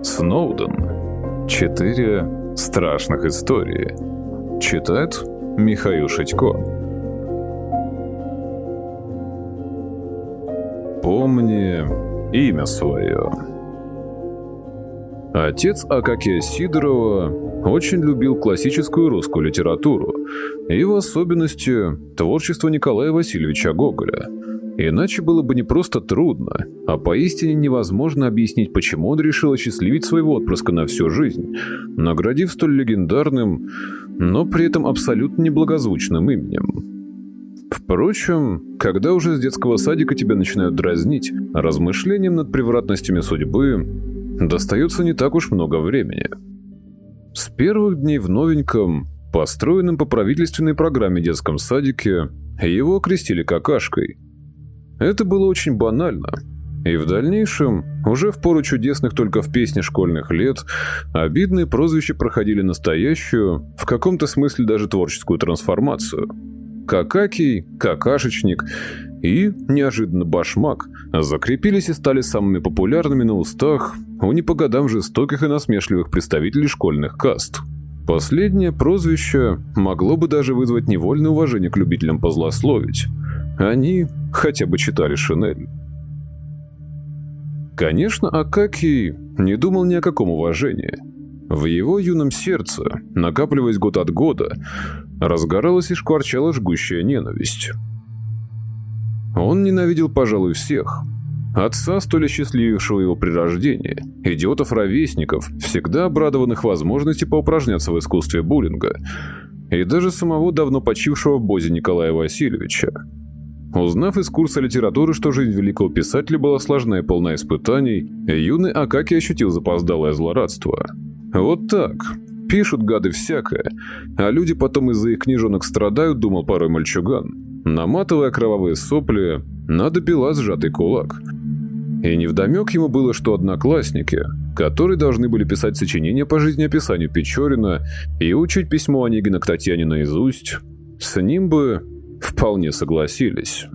Сноуден. 4 страшных истории. Читает Михаил Шитько. Помни имя свое. Отец Акакия Сидорова очень любил классическую русскую литературу и в особенности творчество Николая Васильевича Гоголя. Иначе было бы не просто трудно, а поистине невозможно объяснить, почему он решил осчастливить своего отпрыска на всю жизнь, наградив столь легендарным, но при этом абсолютно неблагозвучным именем. Впрочем, когда уже с детского садика тебя начинают дразнить, размышлениям над превратностями судьбы достается не так уж много времени. С первых дней в новеньком, построенном по правительственной программе детском садике, его окрестили какашкой. Это было очень банально, и в дальнейшем, уже в пору чудесных только в песне школьных лет, обидные прозвища проходили настоящую, в каком-то смысле даже творческую трансформацию. Какакий, какашечник и, неожиданно, башмак закрепились и стали самыми популярными на устах у не по годам жестоких и насмешливых представителей школьных каст. Последнее прозвище могло бы даже вызвать невольное уважение к любителям позлословить. Они хотя бы читали «Шинель». Конечно, Акакий не думал ни о каком уважении. В его юном сердце, накапливаясь год от года, разгоралась и шкварчала жгущая ненависть. Он ненавидел, пожалуй, всех. Отца, столь осчастливившего его при рождении, идиотов-ровесников, всегда обрадованных возможности поупражняться в искусстве буллинга, и даже самого давно почившего в Бозе Николая Васильевича. Узнав из курса литературы, что жизнь великого писателя была сложна и полна испытаний, юный Акакий ощутил запоздалое злорадство. Вот так. Пишут гады всякое, а люди потом из-за их книжонок страдают, думал порой мальчуган, наматывая кровавые сопли на до бела сжатый кулак. И невдомек ему было, что одноклассники, которые должны были писать сочинения по жизнеописанию Печорина и учить письмо Онегина к Татьяне наизусть, с ним бы вполне согласились.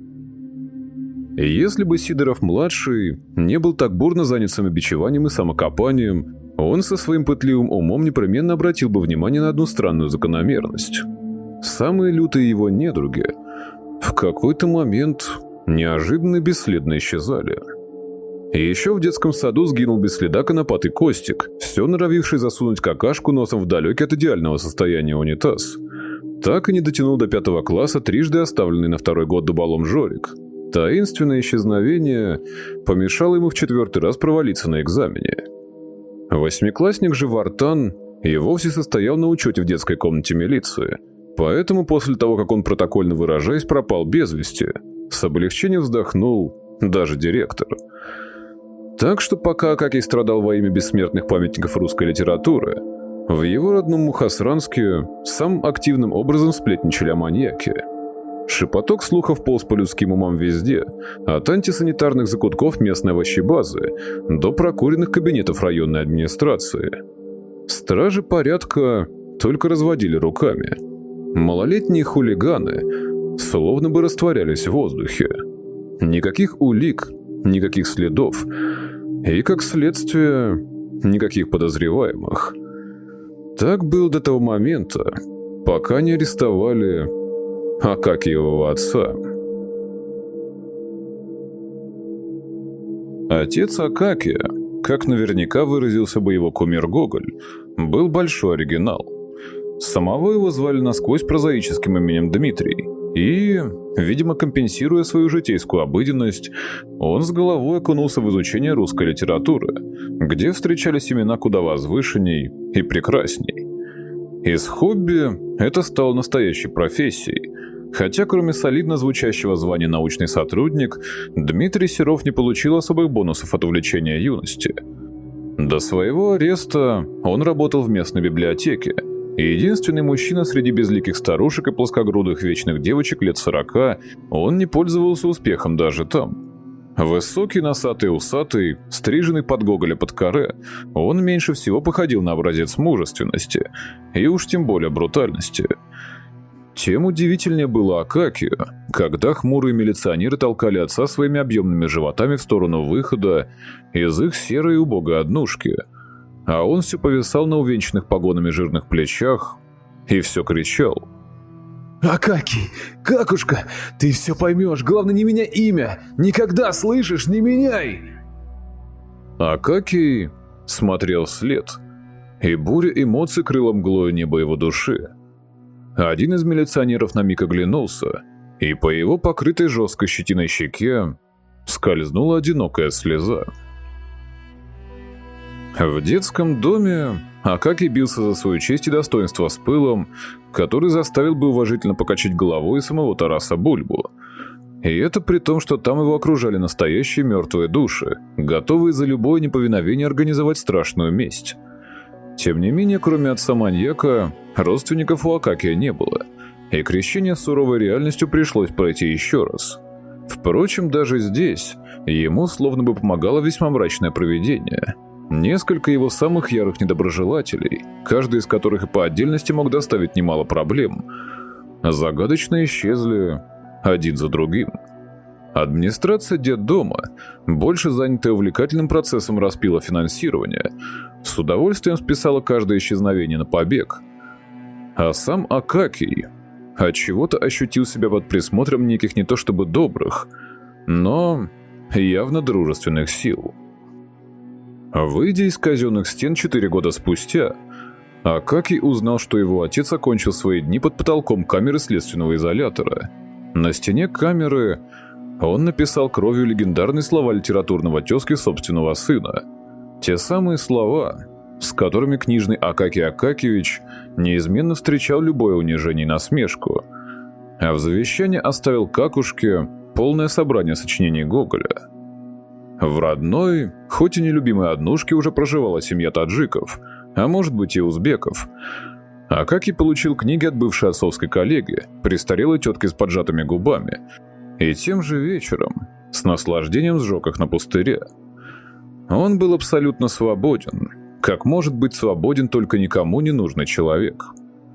И если бы Сидоров-младший не был так бурно занят самобичеванием и самокопанием, он со своим пытливым умом непременно обратил бы внимание на одну странную закономерность. Самые лютые его недруги в какой-то момент неожиданно и бесследно исчезали. И еще в детском саду сгинул без следа конопатый Костик, все норовивший засунуть какашку носом в далекий от идеального состояния унитаз. Так и не дотянул до 5 класса трижды оставленный на 2-й год дуболом Жорик. Таинственное исчезновение помешало ему в 4-й раз провалиться на экзамене. 8-классник же Вартан и вовсе состоял на учете в детской комнате милиции, поэтому после того, как он, протокольно выражаясь, пропал без вести, с облегчением вздохнул даже директор. Так что пока Акакий страдал во имя бессмертных памятников русской литературы, в его родном Мухосранске самым активным образом сплетничали о маньяке. Шепоток слухов полз по людским умам везде, от антисанитарных закутков местной овощебазы до прокуренных кабинетов районной администрации. Стражи порядка только разводили руками. Малолетние хулиганы словно бы растворялись в воздухе. Никаких улик, никаких следов и, как следствие, никаких подозреваемых. Так было до того момента, пока не арестовали Акакиевого отца. Отец Акакия, как наверняка выразился бы его кумир Гоголь, был большой оригинал. Самого его звали насквозь прозаическим именем Дмитрий, и, видимо, компенсируя свою житейскую обыденность, он с головой окунулся в изучение русской литературы, где встречались имена куда возвышенней и прекрасней. Из хобби это стало настоящей профессией, хотя кроме солидно звучащего звания научный сотрудник, Дмитрий Серов не получил особых бонусов от увлечения юности. До своего ареста он работал в местной библиотеке, и единственный мужчина среди безликих старушек и плоскогрудых вечных девочек лет 40, он не пользовался успехом даже там. Высокий, носатый, усатый, стриженный под Гоголя под каре, он меньше всего походил на образец мужественности, и уж тем более брутальности. Тем удивительнее было Акакию, когда хмурые милиционеры толкали отца своими объемными животами в сторону выхода из их серой и убогой однушки, а он все повисал на увенчанных погонами жирных плечах и все кричал: «Акакий, какушка, ты все поймешь, главное не меняй имя, никогда, слышишь, не меняй!» Акакий смотрел вслед, и буря эмоций крыла мглою небо его души. Один из милиционеров на миг оглянулся, и по его покрытой жесткой щетиной щеке скользнула одинокая слеза. В детском доме Акакий бился за свою честь и достоинство с пылом, который заставил бы уважительно покачать головой самого Тараса Бульбу. И это при том, что там его окружали настоящие мертвые души, готовые за любое неповиновение организовать страшную месть. Тем не менее, кроме отца-маньяка, родственников у Акакия не было, и крещение с суровой реальностью пришлось пройти еще раз. Впрочем, даже здесь ему словно бы помогало весьма мрачное провидение. Несколько его самых ярых недоброжелателей, каждый из которых и по отдельности мог доставить немало проблем, загадочно исчезли один за другим. Администрация детдома, больше занятая увлекательным процессом распила финансирования, с удовольствием списала каждое исчезновение на побег. А сам Акакий отчего-то ощутил себя под присмотром неких не то чтобы добрых, но явно дружественных сил. Выйдя из казенных стен 4 года спустя, Акакий узнал, что его отец окончил свои дни под потолком камеры следственного изолятора. На стене камеры он написал кровью легендарные слова литературного тезки собственного сына. Те самые слова, с которыми книжный Акакий Акакиевич неизменно встречал любое унижение и насмешку, а в завещании оставил Какушке полное собрание сочинений Гоголя. В родной, хоть и нелюбимой однушке уже проживала семья таджиков, а может быть и узбеков. Акакий получил книги от бывшей отцовской коллеги, престарелой тетки с поджатыми губами, и тем же вечером с наслаждением сжег их на пустыре. Он был абсолютно свободен, как может быть свободен только никому не нужный человек.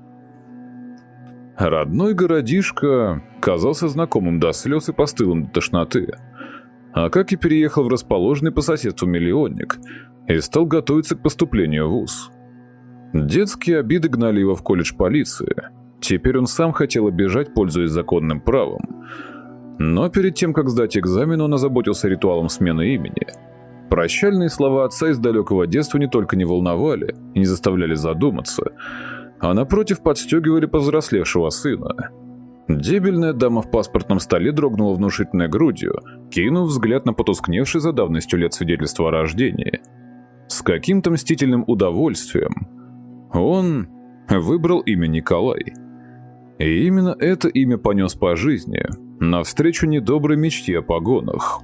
Родной городишко казался знакомым до слез и постылым до тошноты. Акакий переехал в расположенный по соседству миллионник и стал готовиться к поступлению в вуз. Детские обиды гнали его в колледж полиции. Теперь он сам хотел бежать, пользуясь законным правом. Но перед тем, как сдать экзамен, он озаботился ритуалом смены имени. Прощальные слова отца из далекого детства не только не волновали и не заставляли задуматься, а напротив подстегивали повзрослевшего сына. Дебельная дама в паспортном столе дрогнула внушительной грудью, кинув взгляд на потускневший за давностью лет свидетельство о рождении. С каким-то мстительным удовольствием он выбрал имя Николай. И именно это имя понес по жизни, навстречу недоброй мечте о погонах.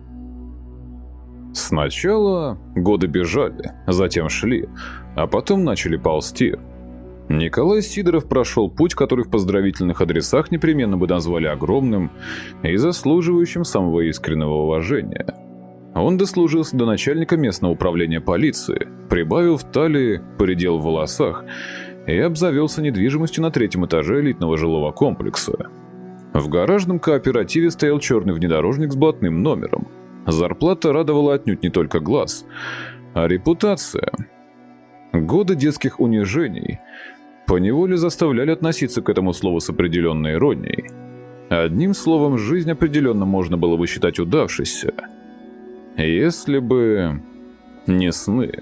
Сначала годы бежали, затем шли, а потом начали ползти. Николай Сидоров прошел путь, который в поздравительных адресах непременно бы назвали огромным и заслуживающим самого искреннего уважения. Он дослужился до начальника местного управления полиции, прибавил в талии, поредел в волосах и обзавелся недвижимостью на 3-м этаже элитного жилого комплекса. В гаражном кооперативе стоял черный внедорожник с блатным номером. Зарплата радовала отнюдь не только глаз, а репутация. Годы детских унижений поневоле заставляли относиться к этому слову с определенной иронией. Одним словом, жизнь определенно можно было бы считать удавшейся, если бы не сны.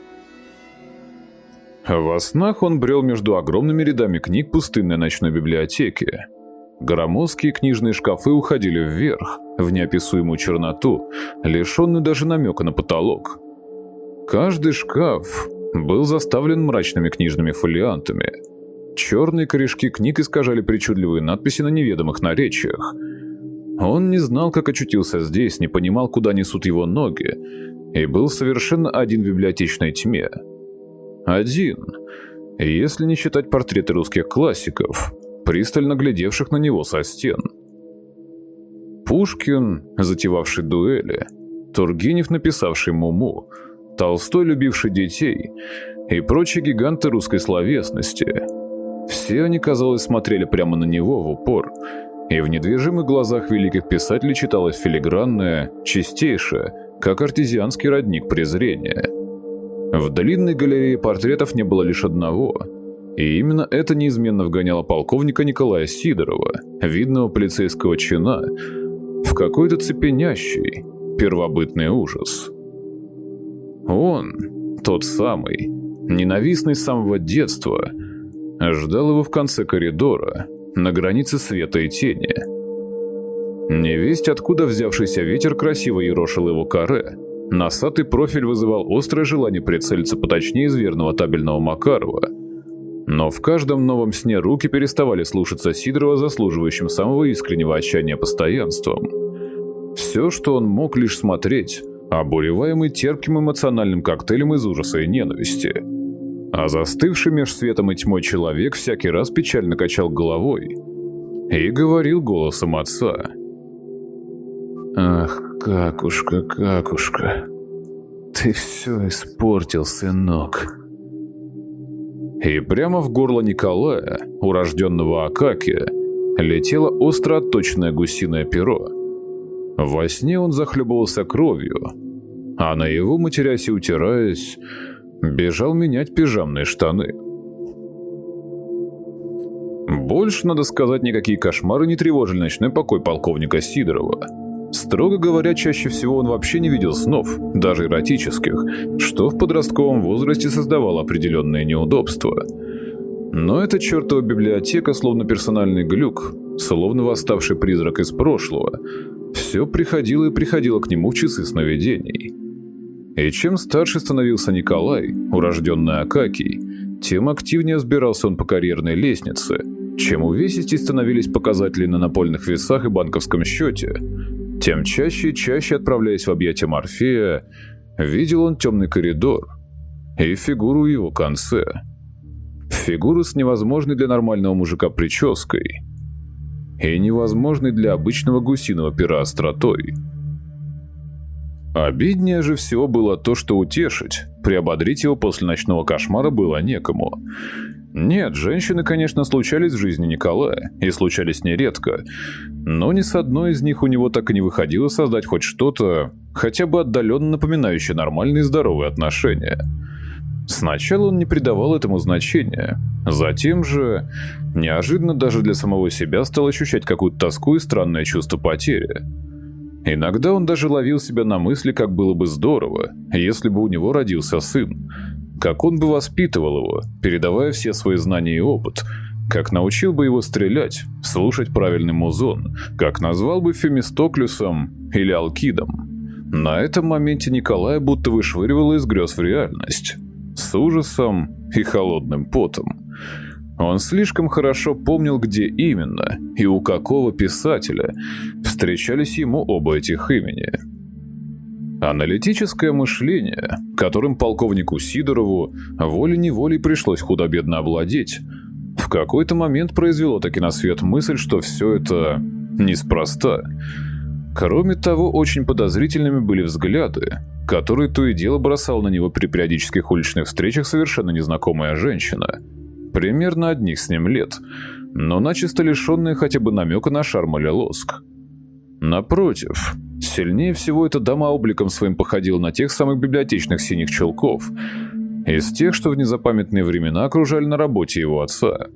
Во снах он брел между огромными рядами книг пустынной ночной библиотеки. Громоздкие книжные шкафы уходили вверх, в неописуемую черноту, лишенную даже намека на потолок. Каждый шкаф был заставлен мрачными книжными фолиантами. Черные корешки книг искажали причудливые надписи на неведомых наречиях. Он не знал, как очутился здесь, не понимал, куда несут его ноги, и был совершенно один в библиотечной тьме. Один, если не считать портреты русских классиков, пристально глядевших на него со стен. Пушкин, затевавший дуэли, Тургенев, написавший «Муму», Толстой, любивший детей, и прочие гиганты русской словесности. Все они, казалось, смотрели прямо на него в упор, и в недвижимых глазах великих писателей читалось филигранное, чистейшее, как артезианский родник презрения. В длинной галерее портретов не было лишь одного, и именно это неизменно вгоняло полковника Николая Сидорова, видного полицейского чина, в какой-то цепенящий, первобытный ужас. Он, тот самый, ненавистный с самого детства, ждал его в конце коридора, на границе света и тени. Невесть откуда взявшийся ветер красиво ерошил его каре, носатый профиль вызывал острое желание прицелиться поточнее из верного табельного Макарова. Но в каждом новом сне руки переставали слушаться Сидорова заслуживающим самого искреннего отчаяния постоянством. Все, что он мог лишь смотреть, обуреваемый терпким эмоциональным коктейлем из ужаса и ненависти. А застывший меж светом и тьмой человек всякий раз печально качал головой и говорил голосом отца: «Ах, какушка, какушка, ты все испортил, сынок». И прямо в горло Николая, урожденного Акакия, летело остро отточенное гусиное перо. Во сне он захлебывался кровью, а наяву, матерясь и утираясь, бежал менять пижамные штаны. Больше, надо сказать, никакие кошмары не тревожили ночной покой полковника Сидорова. Строго говоря, чаще всего он вообще не видел снов, даже эротических, что в подростковом возрасте создавало определенные неудобства. Но эта чертова библиотека, словно персональный глюк, словно восставший призрак из прошлого, все приходило и приходило к нему в часы сновидений. И чем старше становился Николай, урожденный Акакий, тем активнее взбирался он по карьерной лестнице, чем увесистее становились показатели на напольных весах и банковском счете, тем чаще и чаще, отправляясь в объятия Морфея, видел он темный коридор и фигуру в его конце. Фигуру с невозможной для нормального мужика прической и невозможной для обычного гусиного пера остротой. Обиднее же всего было то, что утешить, приободрить его после ночного кошмара было некому. Нет, женщины, конечно, случались в жизни Николая, и случались нередко, но ни с одной из них у него так и не выходило создать хоть что-то, хотя бы отдаленно напоминающее нормальные здоровые отношения. Сначала он не придавал этому значения, затем же, неожиданно даже для самого себя, стал ощущать какую-то тоску и странное чувство потери. Иногда он даже ловил себя на мысли, как было бы здорово, если бы у него родился сын, как он бы воспитывал его, передавая все свои знания и опыт, как научил бы его стрелять, слушать правильный музон, как назвал бы Фемистоклюсом или Алкидом. На этом моменте Николая будто вышвыривало из грез в реальность, с ужасом и холодным потом. Он слишком хорошо помнил, где именно и у какого писателя встречались ему оба этих имени. Аналитическое мышление, которым полковнику Сидорову волей-неволей пришлось худо-бедно овладеть, в какой-то момент произвело таки на свет мысль, что все это неспроста. Кроме того, очень подозрительными были взгляды, которые то и дело бросала на него при периодических уличных встречах совершенно незнакомая женщина, примерно одних с ним лет, но начисто лишенная хотя бы намека на шарм или лоск. Напротив, сильнее всего эта дама обликом своим походила на тех самых библиотечных синих чулков, из тех, что в незапамятные времена окружали на работе его отца.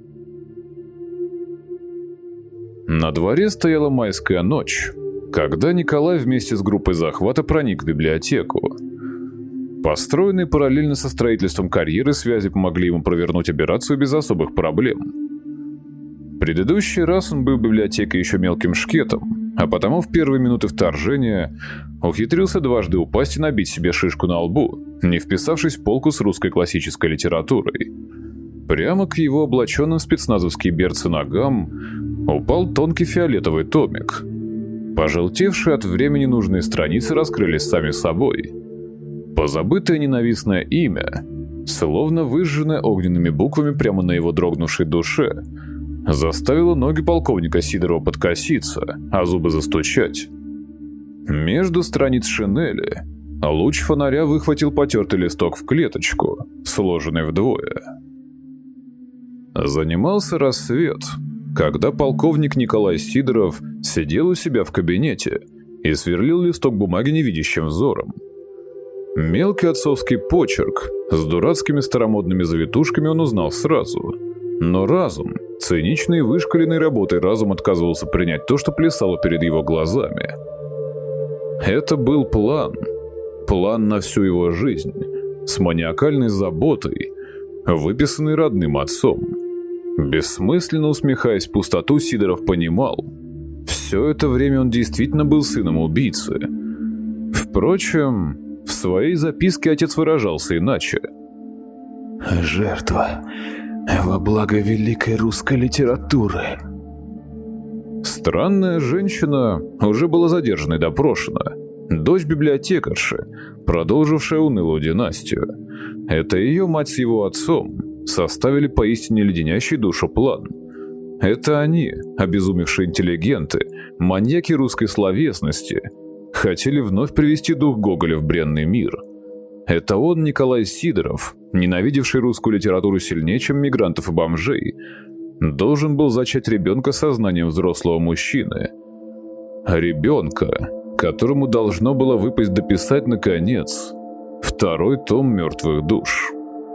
На дворе стояла майская ночь, когда Николай вместе с группой захвата проник в библиотеку. Построенные параллельно со строительством карьеры связи помогли ему провернуть операцию без особых проблем. Предыдущий раз он был в библиотеке еще мелким шкетом, а потому в первые минуты вторжения ухитрился дважды упасть и набить себе шишку на лбу, не вписавшись в полку с русской классической литературой. Прямо к его облаченным в спецназовские берцы ногам упал тонкий фиолетовый томик. Пожелтевшие от времени нужные страницы раскрылись сами собой. Позабытое ненавистное имя, словно выжженное огненными буквами прямо на его дрогнувшей душе, заставило ноги полковника Сидорова подкоситься, а зубы застучать. Между страниц шинели луч фонаря выхватил потертый листок в клеточку, сложенный вдвое. Занимался рассвет, когда полковник Николай Сидоров сидел у себя в кабинете и сверлил листок бумаги невидящим взором. Мелкий отцовский почерк с дурацкими старомодными завитушками он узнал сразу. Но разум, циничной и вышкаленной работой разум отказывался принять то, что плясало перед его глазами. Это был план на всю его жизнь, с маниакальной заботой, выписанный родным отцом. Бессмысленно усмехаясь в пустоту, Сидоров понимал, все это время он действительно был сыном убийцы. Впрочем, в своей записке отец выражался иначе. «Жертва во благо великой русской литературы». Странная женщина уже была задержана и допрошена. Дочь библиотекарши, продолжившая унылую династию. Это ее мать с его отцом составили поистине леденящий душу план. Это они, обезумевшие интеллигенты, маньяки русской словесности, хотели вновь привести дух Гоголя в бренный мир. Это он, Николай Сидоров, ненавидевший русскую литературу сильнее, чем мигрантов и бомжей, должен был зачать ребенка сознанием взрослого мужчины. Ребенка, которому должно было выпасть дописать, наконец, второй том «Мертвых душ».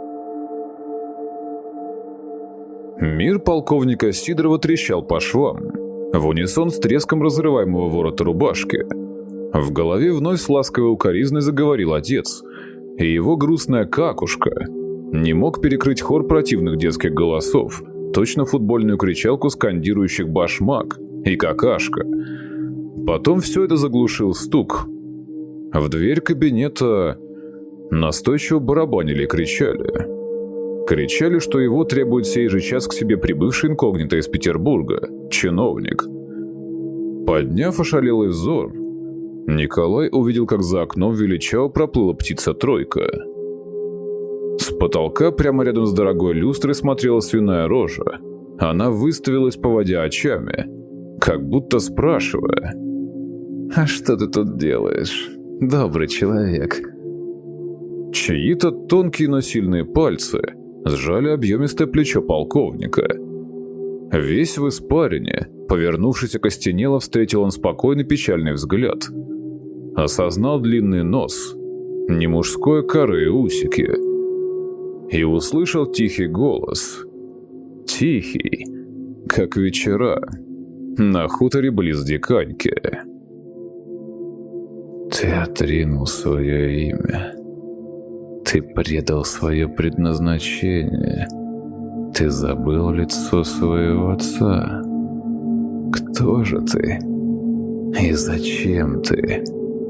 Мир полковника Сидорова трещал по швам, в унисон с треском разрываемого ворота рубашки. В голове вновь с ласковой укоризной заговорил отец, и его грустная какушка не мог перекрыть хор противных детских голосов, точно футбольную кричалку скандирующих «башмак» и «какашка». Потом все это заглушил стук. В дверь кабинета настойчиво барабанили и кричали. Кричали, что его требует сей же час к себе прибывший инкогнито из Петербурга, чиновник. Подняв ошалелый взор, Николай увидел, как за окном величаво проплыла птица-тройка. С потолка прямо рядом с дорогой люстрой смотрела свиная рожа. Она выставилась, поводя очами, как будто спрашивая: «А что ты тут делаешь, добрый человек?» Чьи-то тонкие, но сильные пальцы сжали объемистое плечо полковника. Весь в испарине, повернувшись окостенело, встретил он спокойный печальный взгляд. Осознал длинный нос, не мужской коры и усики. И услышал тихий голос. Тихий, как вечера на хуторе близ Диканьки. «Ты отринул свое имя. Ты предал свое предназначение. Ты забыл лицо своего отца. Кто же ты? И зачем ты?»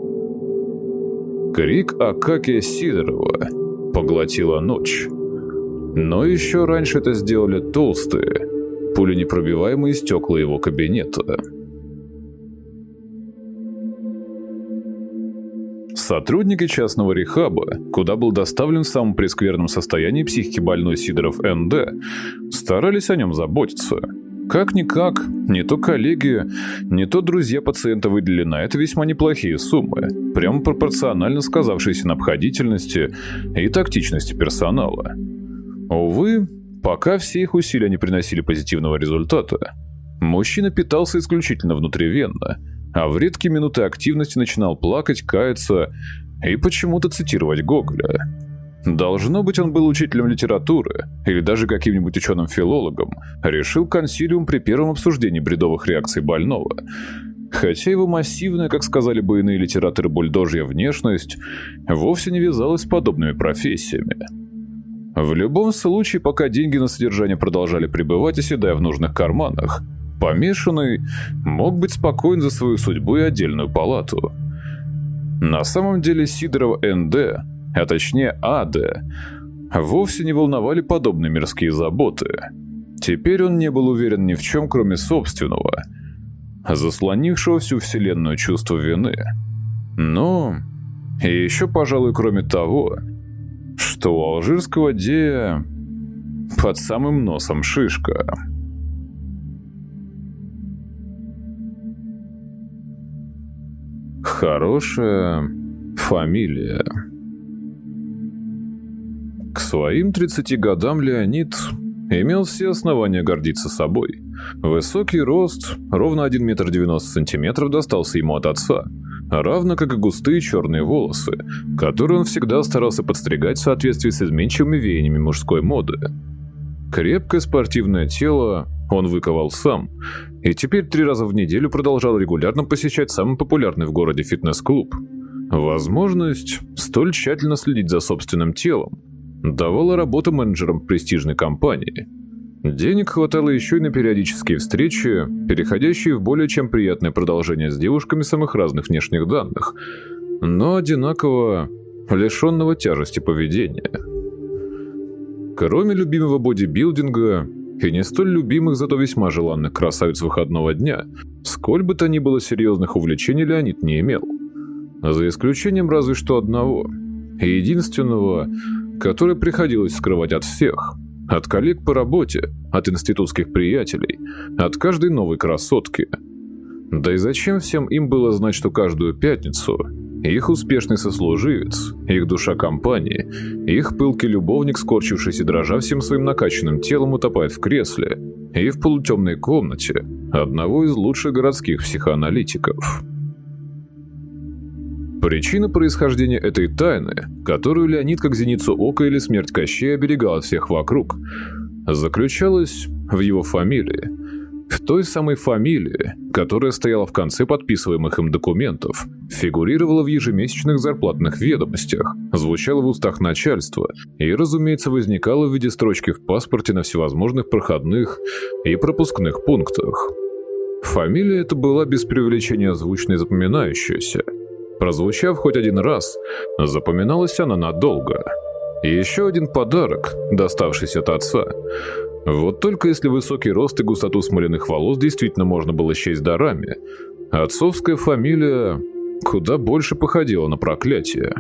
Крик Акакия Сидорова поглотила ночь. Но еще раньше это сделали толстые, пуленепробиваемые стекла его кабинета. Сотрудники частного рехаба, куда был доставлен в самом прескверном состоянии психики больной Сидоров Н.Д., старались о нем заботиться. Как-никак, не то коллеги, не то друзья пациента выделили на это весьма неплохие суммы, прямо пропорционально сказавшиеся на обходительности и тактичности персонала. Увы, пока все их усилия не приносили позитивного результата, мужчина питался исключительно внутривенно, а в редкие минуты активности начинал плакать, каяться и почему-то цитировать Гоголя. Должно быть, он был учителем литературы или даже каким-нибудь ученым-филологом, решил консилиум при первом обсуждении бредовых реакций больного. Хотя его массивная, как сказали бы иные литераторы, бульдожья внешность вовсе не вязалась с подобными профессиями. В любом случае, пока деньги на содержание продолжали пребывать, оседая в нужных карманах, помешанный мог быть спокоен за свою судьбу и отдельную палату. На самом деле Сидорова Н.Д., а точнее А.Д., вовсе не волновали подобные мирские заботы. Теперь он не был уверен ни в чем, кроме собственного, заслонившего всю вселенную чувства вины. Но и еще, пожалуй, кроме того, что у алжирского Дея под самым носом шишка. Хорошая фамилия. К своим 30 годам Леонид имел все основания гордиться собой. Высокий рост, ровно 1 метр 90 сантиметров, достался ему от отца, равно как и густые черные волосы, которые он всегда старался подстригать в соответствии с изменчивыми веяниями мужской моды. Крепкое спортивное тело он выковал сам, и теперь 3 раза в неделю продолжал регулярно посещать самый популярный в городе фитнес-клуб. Возможность столь тщательно следить за собственным телом давала работу менеджером престижной компании. Денег хватало еще и на периодические встречи, переходящие в более чем приятное продолжение с девушками самых разных внешних данных, но одинаково лишенного тяжести поведения. Кроме любимого бодибилдинга и не столь любимых, зато весьма желанных красавиц выходного дня, сколь бы то ни было серьезных увлечений Леонид не имел. За исключением разве что одного, единственного, которое приходилось скрывать от всех, от коллег по работе, от институтских приятелей, от каждой новой красотки. Да и зачем всем им было знать, что каждую пятницу их успешный сослуживец, их душа компании, их пылкий любовник, скорчившийся дрожа всем своим накачанным телом, утопает в кресле и в полутемной комнате одного из лучших городских психоаналитиков. Причина происхождения этой тайны, которую Леонид как зеницу ока или смерть Кощея оберегал от всех вокруг, заключалась в его фамилии. В той самой фамилии, которая стояла в конце подписываемых им документов, фигурировала в ежемесячных зарплатных ведомостях, звучала в устах начальства и, разумеется, возникала в виде строчки в паспорте на всевозможных проходных и пропускных пунктах. Фамилия эта была без преувеличения звучной и запоминающаяся. Прозвучав хоть один раз, запоминалась она надолго. И еще один подарок, доставшийся от отца. Вот только если высокий рост и густоту смоляных волос действительно можно было счесть дарами, отцовская фамилия куда больше походила на проклятие.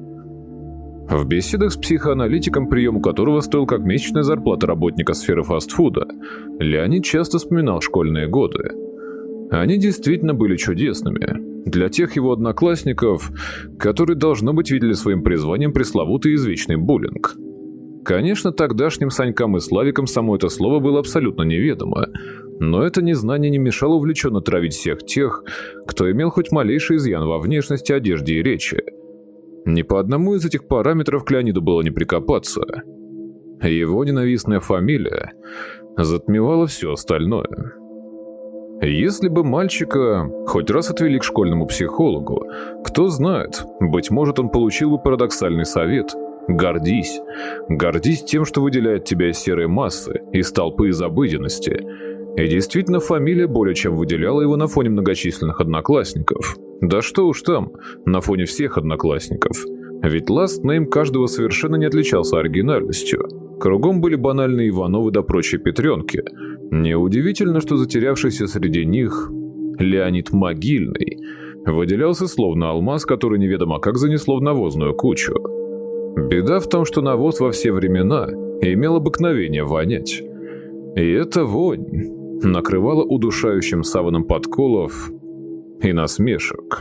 В беседах с психоаналитиком, прием которого стоил как месячная зарплата работника сферы фастфуда, Леонид часто вспоминал школьные годы. Они действительно были чудесными для тех его одноклассников, которые, должно быть, видели своим призванием пресловутый извечный буллинг. Конечно, тогдашним Санькам и Славикам само это слово было абсолютно неведомо, но это незнание не мешало увлеченно травить всех тех, кто имел хоть малейший изъян во внешности, одежде и речи. Ни по одному из этих параметров к Леониду было не прикопаться. Его ненавистная фамилия затмевала все остальное. Если бы мальчика хоть раз отвели к школьному психологу, кто знает, быть может, он получил бы парадоксальный совет: гордись. Гордись тем, что выделяет тебя из серой массы, из толпы, из обыденности. И действительно, фамилия более чем выделяла его на фоне многочисленных одноклассников. Да что уж там, на фоне всех одноклассников. Ведь last name каждого совершенно не отличался оригинальностью. Кругом были банальные Ивановы да прочие Петренки. Неудивительно, что затерявшийся среди них Леонид Могильный выделялся словно алмаз, который неведомо как занесло в навозную кучу. Беда в том, что навоз во все времена имел обыкновение вонять. И эта вонь накрывала удушающим саваном подколов и насмешек.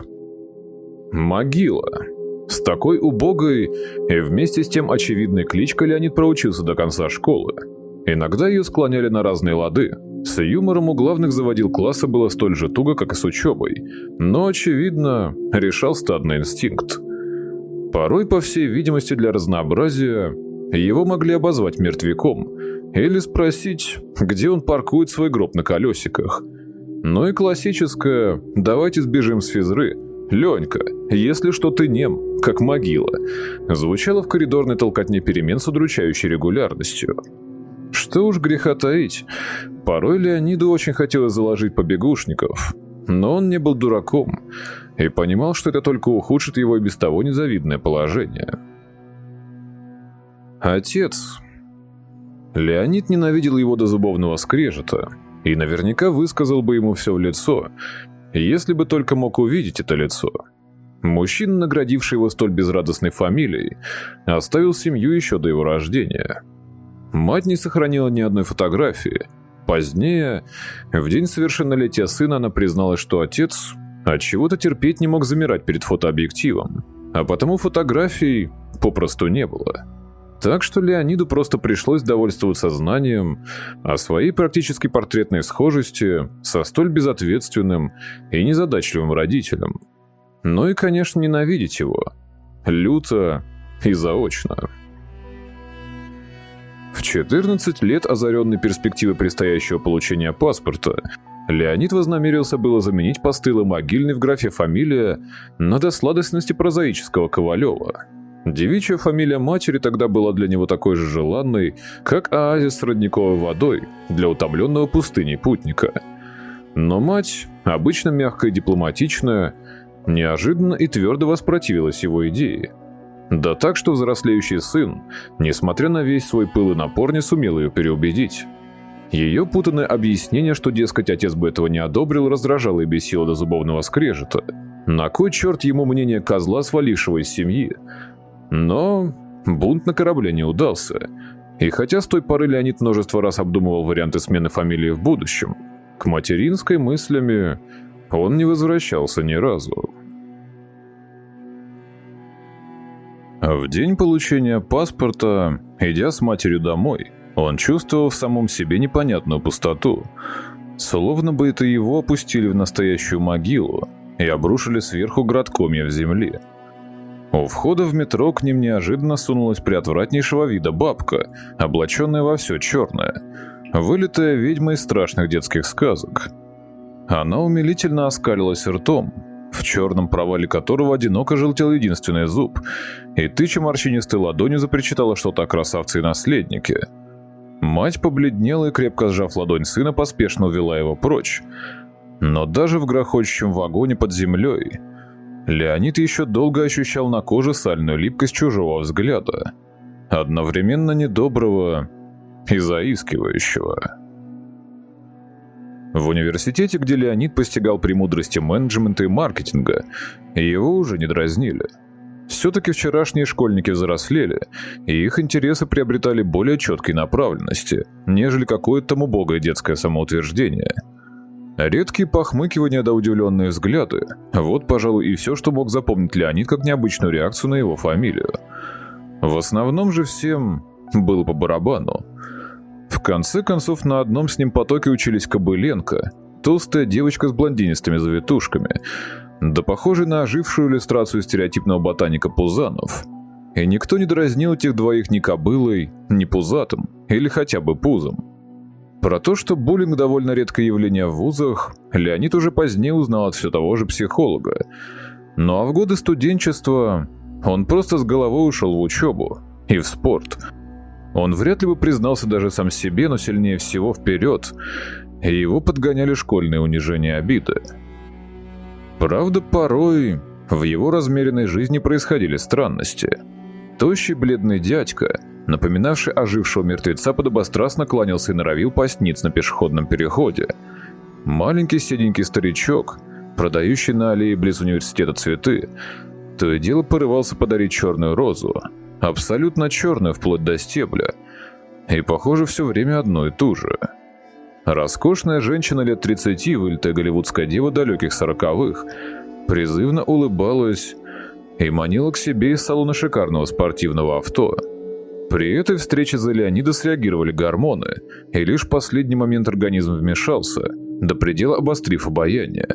Могила. С такой убогой и вместе с тем очевидной кличкой Леонид проучился до конца школы. Иногда ее склоняли на разные лады. С юмором у главных заводил класса было столь же туго, как и с учебой. Но, очевидно, решал стадный инстинкт. Порой, по всей видимости, для разнообразия, его могли обозвать мертвяком или спросить, где он паркует свой гроб на колесиках. Ну и классическое «давайте сбежим с физры», «Ленька, если что, ты нем, как могила», звучало в коридорной толкотне перемен с удручающей регулярностью. Что уж греха таить, порой Леониду очень хотелось заложить побегушников, но он не был дураком и понимал, что это только ухудшит его и без того незавидное положение. Отец. Леонид ненавидел его до зубовного скрежета и наверняка высказал бы ему все в лицо, если бы только мог увидеть это лицо. Мужчина, наградивший его столь безрадостной фамилией, оставил семью еще до его рождения. Мать не сохранила ни одной фотографии. Позднее, в день совершеннолетия сына, она призналась, что отец отчего-то терпеть не мог замирать перед фотообъективом, а потому фотографий попросту не было. Так что Леониду просто пришлось довольствоваться знанием о своей практически портретной схожести со столь безответственным и незадачливым родителем. Ну и, конечно, ненавидеть его. Люто и заочно. В 14 лет, озаренный перспективой предстоящего получения паспорта, Леонид вознамерился было заменить постылый могильный в графе «фамилия» на до сладостности прозаического Ковалева. Девичья фамилия матери тогда была для него такой же желанной, как оазис с родниковой водой для утомленного пустыней путника. Но мать, обычно мягкая и дипломатичная, неожиданно и твердо воспротивилась его идее. Да так, что взрослеющий сын, несмотря на весь свой пыл и напор, не сумел ее переубедить. Ее путанное объяснение, что, дескать, отец бы этого не одобрил, раздражало и бесило до зубовного скрежета. На кой черт ему мнение козла, свалившего из семьи? Но бунт на корабле не удался. И хотя с той поры Леонид множество раз обдумывал варианты смены фамилии в будущем, к материнской мыслями он не возвращался ни разу. В день получения паспорта, идя с матерью домой, он чувствовал в самом себе непонятную пустоту. Словно бы это его опустили в настоящую могилу и обрушили сверху град комьев земли. У входа в метро к ним неожиданно сунулась приотвратнейшего вида бабка, облаченная во все черное, вылитая ведьма из страшных детских сказок. Она умилительно оскалилась ртом, в черном провале которого одиноко желтел единственный зуб, и, тыча морщинистой ладонью, запричитала что-то о красавце и наследнике. Мать побледнела и, крепко сжав ладонь сына, поспешно увела его прочь. Но даже в грохочущем вагоне под землей Леонид еще долго ощущал на коже сальную липкость чужого взгляда, одновременно недоброго и заискивающего. В университете, где Леонид постигал премудрости менеджмента и маркетинга, его уже не дразнили. Все-таки вчерашние школьники взрослели, и их интересы приобретали более четкие направленности, нежели какое-то там убогое детское самоутверждение. Редкие похмыкивания да удивленные взгляды – вот, пожалуй, и все, что мог запомнить Леонид как необычную реакцию на его фамилию. В основном же всем было по барабану. В конце концов, на одном с ним потоке учились Кобыленко, толстая девочка с блондинистыми завитушками, да похожий на ожившую иллюстрацию стереотипного ботаника Пузанов. И никто не дразнил этих двоих ни кобылой, ни пузатым, или хотя бы пузом. Про то, что буллинг довольно редкое явление в вузах, Леонид уже позднее узнал от все того же психолога. Ну а в годы студенчества он просто с головой ушел в учебу и в спорт. Он вряд ли бы признался даже сам себе, но сильнее всего вперед, и его подгоняли школьные унижения и обиды. Правда, порой в его размеренной жизни происходили странности. Тощий бледный дядька, напоминавший ожившего мертвеца, подобострастно кланялся и норовил пасть ниц на пешеходном переходе. Маленький седенький старичок, продающий на аллее близ университета цветы, то и дело порывался подарить черную розу, абсолютно черную вплоть до стебля, и, похоже, все время одну и ту же. Роскошная женщина лет 30, вылитая голливудская дева далеких 40-х, призывно улыбалась и манила к себе из салона шикарного спортивного авто. При этой встрече за Леонида среагировали гормоны, и лишь в последний момент организм вмешался, до предела обострив обаяние.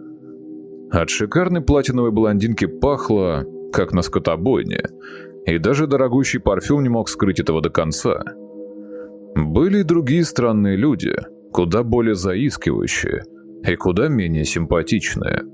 От шикарной платиновой блондинки пахло, как на скотобойне, и даже дорогущий парфюм не мог скрыть этого до конца. Были и другие странные люди, куда более заискивающие и куда менее симпатичные.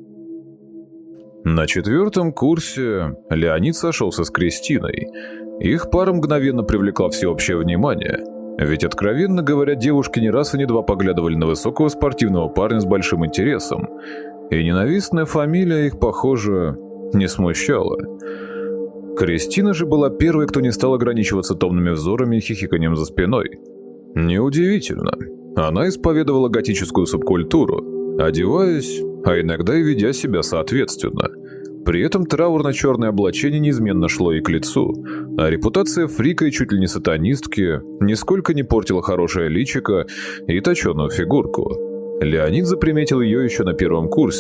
На 4-м курсе Леонид сошелся с Кристиной. Их пара мгновенно привлекла всеобщее внимание, ведь, откровенно говоря, девушки не раз и не два поглядывали на высокого спортивного парня с большим интересом, и ненавистная фамилия их, похоже, не смущала. Кристина же была первой, кто не стал ограничиваться томными взорами и хихиканием за спиной. Неудивительно. Она исповедовала готическую субкультуру, одеваясь, а иногда и ведя себя соответственно. При этом траурно-черное облачение неизменно шло ей к лицу, а репутация фрика и чуть ли не сатанистки нисколько не портила хорошее личико и точеную фигурку. Леонид заприметил ее еще на 1-м курсе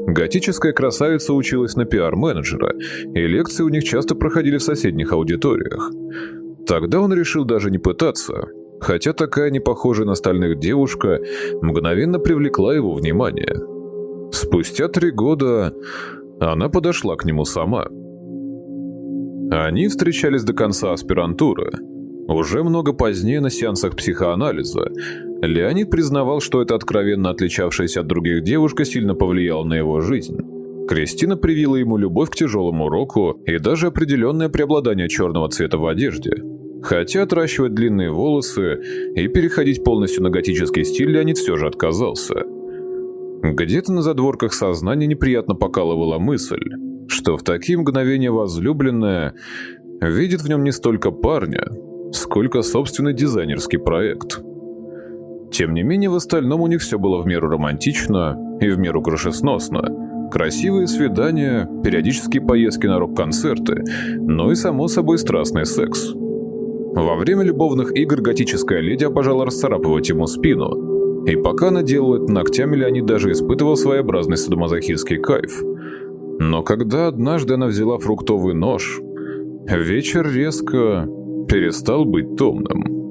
Готическая красавица училась на пиар-менеджера, и лекции у них часто проходили в соседних аудиториях. Тогда он решил даже не пытаться, хотя такая непохожая на остальных девушка мгновенно привлекла его внимание. Спустя 3 года она подошла к нему сама. Они встречались до конца аспирантуры. Уже много позднее на сеансах психоанализа Леонид признавал, что эта откровенно отличавшаяся от других девушка сильно повлияла на его жизнь. Кристина привила ему любовь к тяжелому року и даже определенное преобладание черного цвета в одежде. Хотя отращивать длинные волосы и переходить полностью на готический стиль Леонид все же отказался. Где-то на задворках сознания неприятно покалывала мысль, что в такие мгновения возлюбленная видит в нем не столько парня, сколько собственный дизайнерский проект. Тем не менее, в остальном у них все было в меру романтично и в меру крышесносно. Красивые свидания, периодические поездки на рок-концерты, ну и, само собой, страстный секс. Во время любовных игр готическая леди обожала расцарапывать ему спину, и пока она делала это ногтями, Леонид даже испытывал своеобразный садомазохистский кайф. Но когда однажды она взяла фруктовый нож, вечер резко перестал быть томным.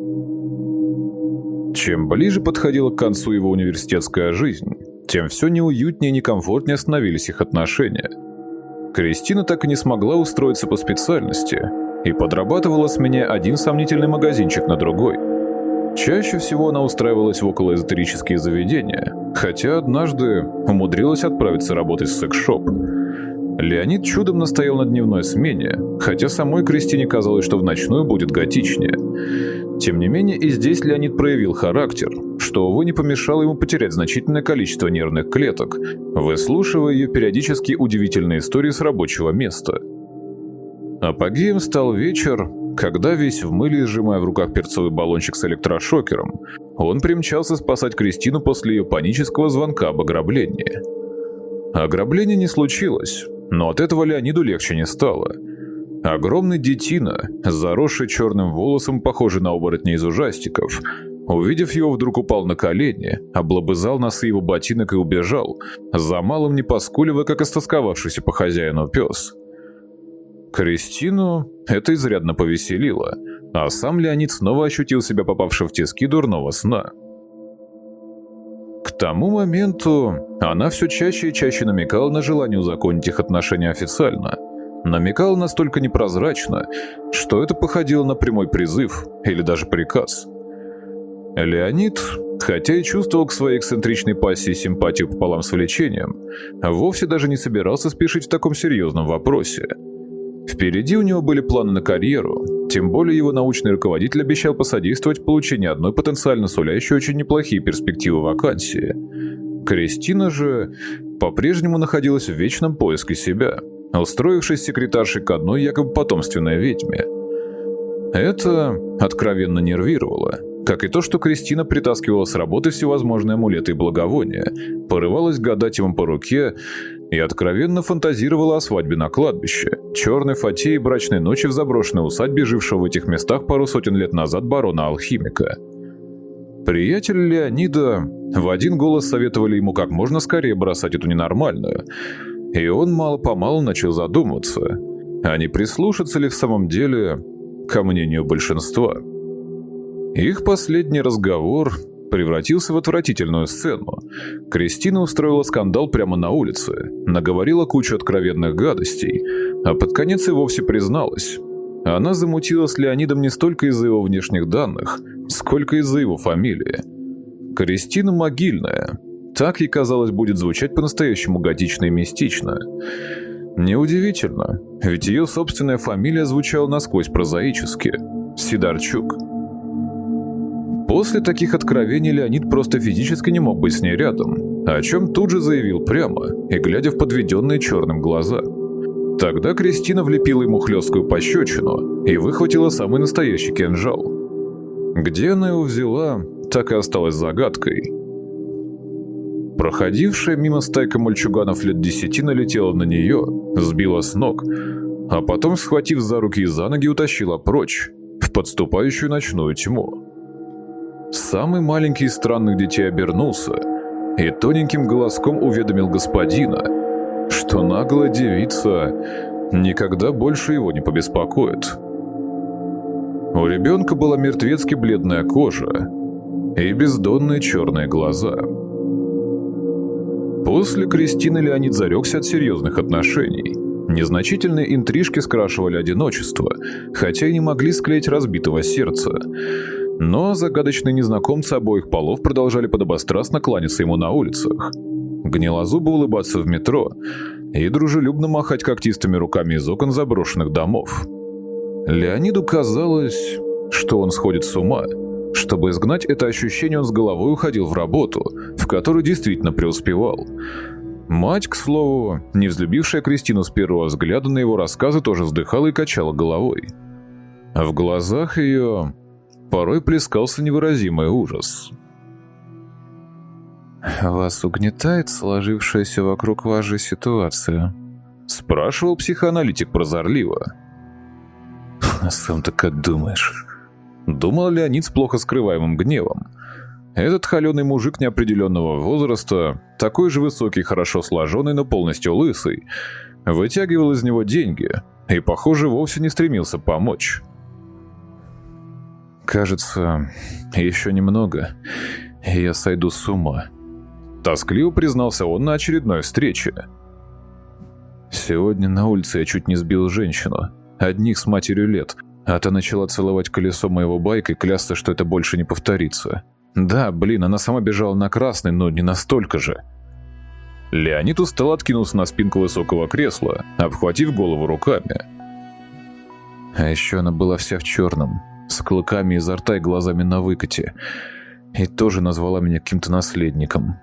Чем ближе подходила к концу его университетская жизнь, тем все неуютнее и некомфортнее становились их отношения. Кристина так и не смогла устроиться по специальности и подрабатывала, сменяя один сомнительный магазинчик на другой. Чаще всего она устраивалась в околоэзотерические заведения, хотя однажды умудрилась отправиться работать в секс-шоп. Леонид чудом настоял на дневной смене, хотя самой Кристине казалось, что в ночную будет готичнее. Тем не менее, и здесь Леонид проявил характер, что, увы, не помешало ему потерять значительное количество нервных клеток, выслушивая ее периодически удивительные истории с рабочего места. Апогеем стал вечер, когда, весь в мыле, сжимая в руках перцовый баллончик с электрошокером, он примчался спасать Кристину после ее панического звонка об ограблении. Ограбление не случилось, но от этого Леониду легче не стало. Огромный детина, заросший черным волосом, похожий на оборотня из ужастиков, увидев его, вдруг упал на колени, облобызал носы его ботинок и убежал, за малым не поскуливая, как истосковавшийся по хозяину пес. Кристину это изрядно повеселило, а сам Леонид снова ощутил себя попавшим в тиски дурного сна. К тому моменту она все чаще и чаще намекала на желание узаконить их отношения официально. Намекала настолько непрозрачно, что это походило на прямой призыв или даже приказ. Леонид, хотя и чувствовал к своей эксцентричной пассии симпатию пополам с влечением, вовсе даже не собирался спешить в таком серьезном вопросе. Впереди у него были планы на карьеру, тем более его научный руководитель обещал посодействовать в получении одной потенциально сулящей очень неплохие перспективы вакансии. Кристина же по-прежнему находилась в вечном поиске себя, устроившись секретаршей к одной якобы потомственной ведьме. Это откровенно нервировало, как и то, что Кристина притаскивала с работы всевозможные амулеты и благовония, порывалась гадать ему по руке и откровенно фантазировала о свадьбе на кладбище, черной фате и брачной ночи в заброшенной усадьбе, жившего в этих местах пару сотен лет назад барона-алхимика. Приятели Леонида в один голос советовали ему как можно скорее бросать эту ненормальную, и он мало-помалу начал задумываться, а не прислушаться ли в самом деле ко мнению большинства. Их последний разговор превратился в отвратительную сцену. Кристина устроила скандал прямо на улице, наговорила кучу откровенных гадостей, а под конец и вовсе призналась. Она замутила с Леонидом не столько из-за его внешних данных, сколько из-за его фамилии. Кристина Могильная. Так ей казалось будет звучать по-настоящему готично и мистично. Неудивительно, ведь ее собственная фамилия звучала насквозь прозаически – Сидорчук. После таких откровений Леонид просто физически не мог быть с ней рядом, о чем тут же заявил прямо и глядя в подведенные черным глаза. Тогда Кристина влепила ему хлесткую пощечину и выхватила самый настоящий кинжал. Где она его взяла, так и осталась загадкой. Проходившая мимо стайка мальчуганов лет 10 налетела на нее, сбила с ног, а потом, схватив за руки и за ноги, утащила прочь, в подступающую ночную тьму. Самый маленький из странных детей обернулся и тоненьким голоском уведомил господина, что наглая девица никогда больше его не побеспокоит. У ребенка была мертвецки бледная кожа и бездонные черные глаза. После Кристины Леонид зарекся от серьезных отношений. Незначительные интрижки скрашивали одиночество, хотя и не могли склеить разбитого сердца. Но загадочные незнакомцы обоих полов продолжали подобострастно кланяться ему на улицах, гнилозубо улыбаться в метро и дружелюбно махать когтистыми руками из окон заброшенных домов. Леониду казалось, что он сходит с ума. Чтобы изгнать это ощущение, он с головой уходил в работу, в которой действительно преуспевал. Мать, к слову, не взлюбившая Кристину с первого взгляда на его рассказы, тоже вздыхала и качала головой. А в глазах ее порой плескался невыразимый ужас. «Вас угнетает сложившаяся вокруг вас же ситуация?» — спрашивал психоаналитик прозорливо. «Сам-то как думаешь?» — думал Леонид с плохо скрываемым гневом. Этот холеный мужик неопределенного возраста, такой же высокий, хорошо сложенный, но полностью лысый, вытягивал из него деньги и, похоже, вовсе не стремился помочь. «Кажется, еще немного, и я сойду с ума», — тоскливо признался он на очередной встрече. «Сегодня на улице я чуть не сбил женщину, одних с матерью лет, а та начала целовать колесо моего байка и клясться, что это больше не повторится. Да, блин, она сама бежала на красный, но не настолько же». Леонид устало откинулся на спинку высокого кресла, обхватив голову руками. А еще она была вся в черном, с клыками изо рта и глазами на выкате, и тоже назвала меня каким-то наследником.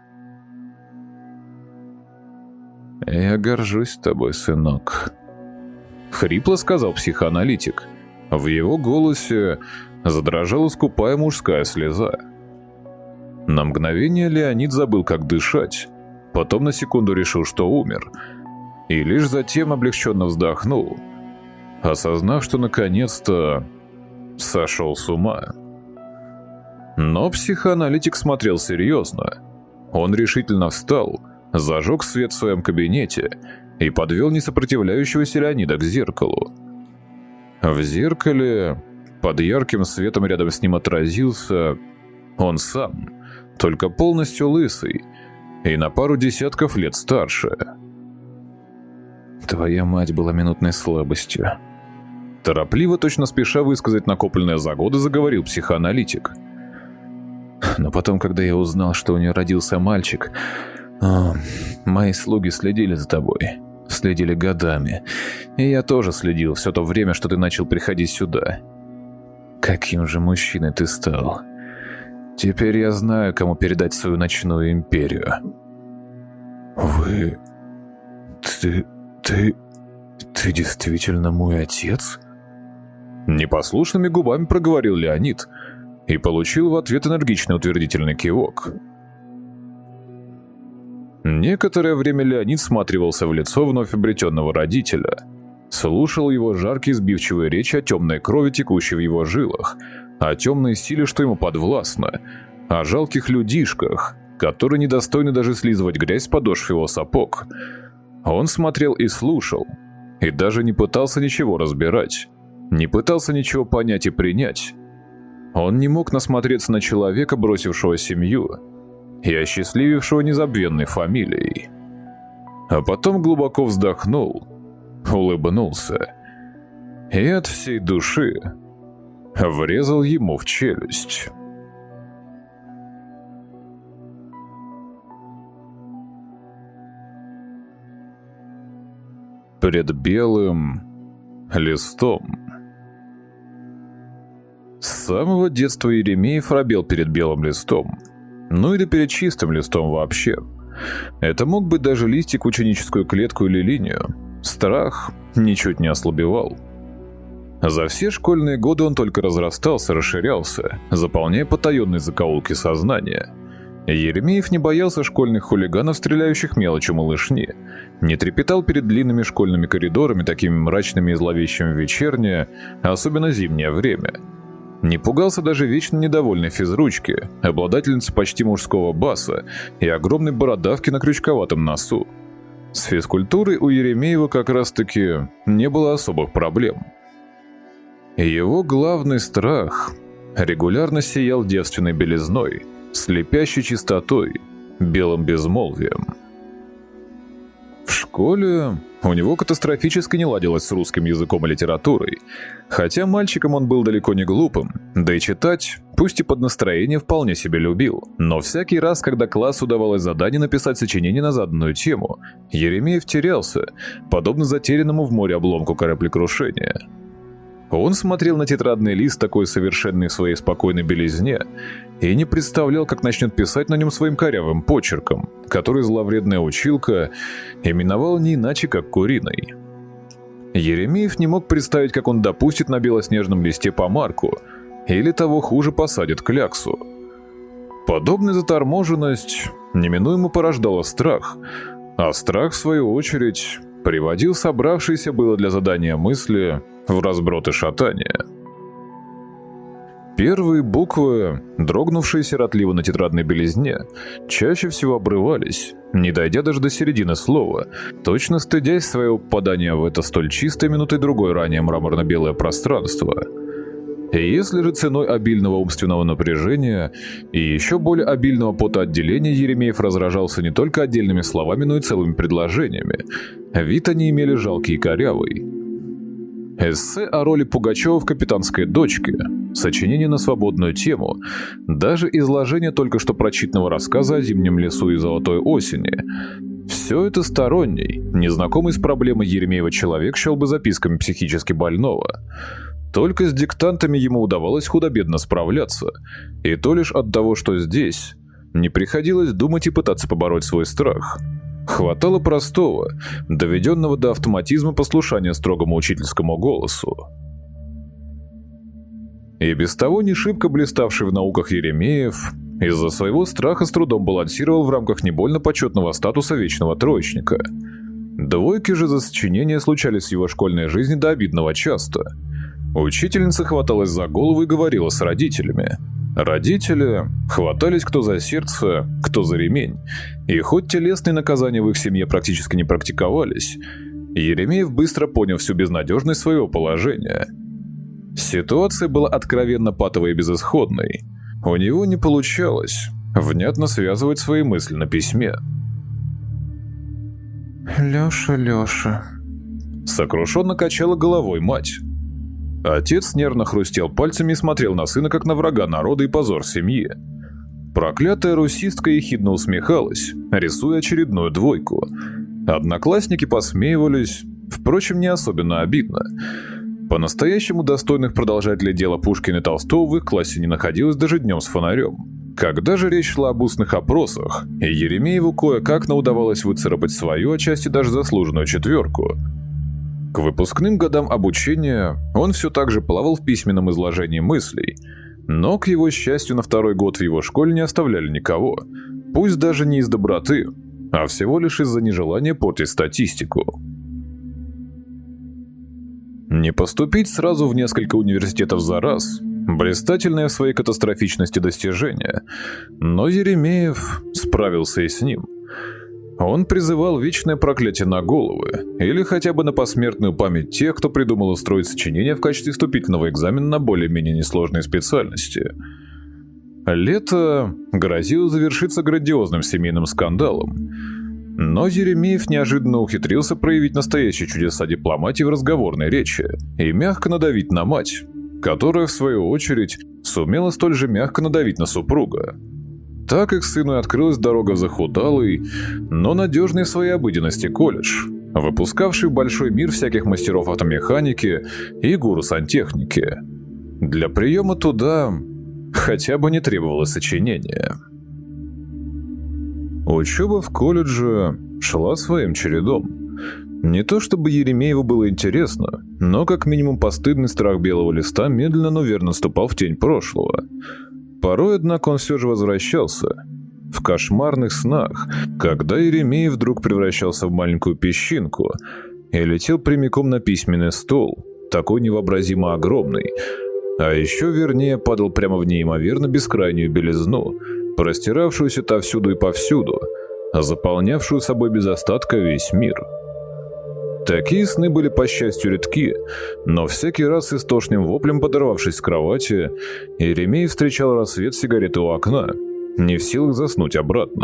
«Я горжусь тобой, сынок», — хрипло сказал психоаналитик. В его голосе задрожала скупая мужская слеза. На мгновение Леонид забыл, как дышать, потом на секунду решил, что умер, и лишь затем облегченно вздохнул, осознав, что наконец-то сошел с ума. Но психоаналитик смотрел серьезно. Он решительно встал, зажег свет в своем кабинете и подвел несопротивляющегося Леонида к зеркалу. В зеркале под ярким светом рядом с ним отразился он сам, только полностью лысый и на пару десятков лет старше. «Твоя мать была минутной слабостью», — торопливо, точно спеша высказать накопленные за годы, заговорил психоаналитик. «Но потом, когда я узнал, что у нее родился мальчик, мои слуги следили за тобой, следили годами, и я тоже следил все то время, что ты начал приходить сюда. Каким же мужчиной ты стал. Теперь я знаю, кому передать свою ночную империю». Ты действительно мой отец?» Непослушными губами проговорил Леонид и получил в ответ энергичный утвердительный кивок. Некоторое время Леонид всматривался в лицо вновь обретенного родителя, слушал его жаркие сбивчивые речи о темной крови, текущей в его жилах, о темной силе, что ему подвластно, о жалких людишках, которые недостойны даже слизывать грязь с подошв его сапог. Он смотрел и слушал, и даже не пытался ничего разбирать, не пытался ничего понять и принять. Он не мог насмотреться на человека, бросившего семью и осчастливившего незабвенной фамилией. А потом глубоко вздохнул, улыбнулся и от всей души врезал ему в челюсть. Пред белым листом. С самого детства Еремеев робел перед белым листом, ну или перед чистым листом вообще. Это мог быть даже листик в ученическую клетку или линию. Страх ничуть не ослабевал. За все школьные годы он только разрастался, расширялся, заполняя потаенные закоулки сознания. Еремеев не боялся школьных хулиганов, стреляющих мелочью малышни, не трепетал перед длинными школьными коридорами, такими мрачными и зловещими в вечернее, а особенно зимнее время. Не пугался даже вечно недовольной физручки, обладательницы почти мужского баса и огромной бородавки на крючковатом носу. С физкультурой у Еремеева как раз-таки не было особых проблем. Его главный страх регулярно сиял девственной белизной, слепящей чистотой, белым безмолвием. В школе у него катастрофически не ладилось с русским языком и литературой, хотя мальчиком он был далеко не глупым, да и читать, пусть и под настроение, вполне себе любил. Но всякий раз, когда классу давалось задание написать сочинение на заданную тему, Еремеев терялся, подобно затерянному в море обломку кораблекрушения. Он смотрел на тетрадный лист, такой совершенный в своей спокойной белизне, и не представлял, как начнет писать на нем своим корявым почерком, который зловредная училка именовала не иначе, как куриной. Еремеев не мог представить, как он допустит на белоснежном листе помарку, или того хуже, посадит кляксу. Подобная заторможенность неминуемо порождала страх, а страх, в свою очередь, приводил собравшиеся было для задания мысли в разброд и шатание. Первые буквы, дрогнувшие сиротливо на тетрадной белизне, чаще всего обрывались, не дойдя даже до середины слова, точно стыдясь своего попадания в это столь чистое минутой другой ранее мраморно-белое пространство. И если же ценой обильного умственного напряжения и еще более обильного потоотделения Еремеев разражался не только отдельными словами, но и целыми предложениями, вид они имели жалкий и корявый. Эссе о роли Пугачева в «Капитанской дочке», сочинение на свободную тему, даже изложение только что прочитанного рассказа о зимнем лесу и золотой осени — все это сторонний, незнакомый с проблемой Еремеева человек счел бы записками психически больного. Только с диктантами ему удавалось худо-бедно справляться, и то лишь от того, что здесь не приходилось думать и пытаться побороть свой страх. Хватало простого, доведенного до автоматизма послушания строгому учительскому голосу. И без того не шибко блиставший в науках Еремеев из-за своего страха с трудом балансировал в рамках не больно почетного статуса вечного троечника. Двойки же за сочинения случались в его школьной жизни до обидного часто. Учительница хваталась за голову и говорила с родителями. Родители хватались кто за сердце, кто за ремень, и хоть телесные наказания в их семье практически не практиковались, Еремеев быстро понял всю безнадежность своего положения. Ситуация была откровенно патовой и безысходной. У него не получалось внятно связывать свои мысли на письме. «Леша», — сокрушенно качала головой мать. Отец нервно хрустел пальцами и смотрел на сына, как на врага народа и позор семьи. Проклятая русистка ехидно усмехалась, рисуя очередную двойку. Одноклассники посмеивались, впрочем, не особенно обидно. По-настоящему достойных продолжателей дела Пушкина и Толстого в их классе не находилось даже днем с фонарем. Когда же речь шла об устных опросах, и Еремееву кое-как удавалось выцарапать свою, отчасти даже заслуженную четверку, к выпускным годам обучения он все так же плавал в письменном изложении мыслей, но, к его счастью, на второй год в его школе не оставляли никого, пусть даже не из доброты, а всего лишь из-за нежелания портить статистику. Не поступить сразу в несколько университетов за раз – блистательное в своей катастрофичности достижение, но Еремеев справился и с ним. Он призывал вечное проклятие на головы или хотя бы на посмертную память тех, кто придумал устроить сочинение в качестве вступительного экзамена на более-менее несложные специальности. Лето грозило завершиться грандиозным семейным скандалом, но Еремеев неожиданно ухитрился проявить настоящие чудеса дипломатии в разговорной речи и мягко надавить на мать, которая, в свою очередь, сумела столь же мягко надавить на супруга. Так их сыну и открылась дорога в захудалый, но надежный в своей обыденности колледж, выпускавший в большой мир всяких мастеров автомеханики и гуру сантехники. Для приема туда хотя бы не требовалось сочинения. Учеба в колледже шла своим чередом. Не то чтобы Еремееву было интересно, но как минимум постыдный страх белого листа медленно, но верно ступал в тень прошлого. Порой, однако, он все же возвращался. В кошмарных снах, когда Еремеев вдруг превращался в маленькую песчинку и летел прямиком на письменный стол, такой невообразимо огромный, а еще вернее падал прямо в неимоверно бескрайнюю белизну, простиравшуюся отовсюду и повсюду, заполнявшую собой без остатка весь мир. Такие сны были, по счастью, редки, но всякий раз с истошным воплем, подорвавшись с кровати, Еремеев встречал рассвет сигареты у окна, не в силах заснуть обратно.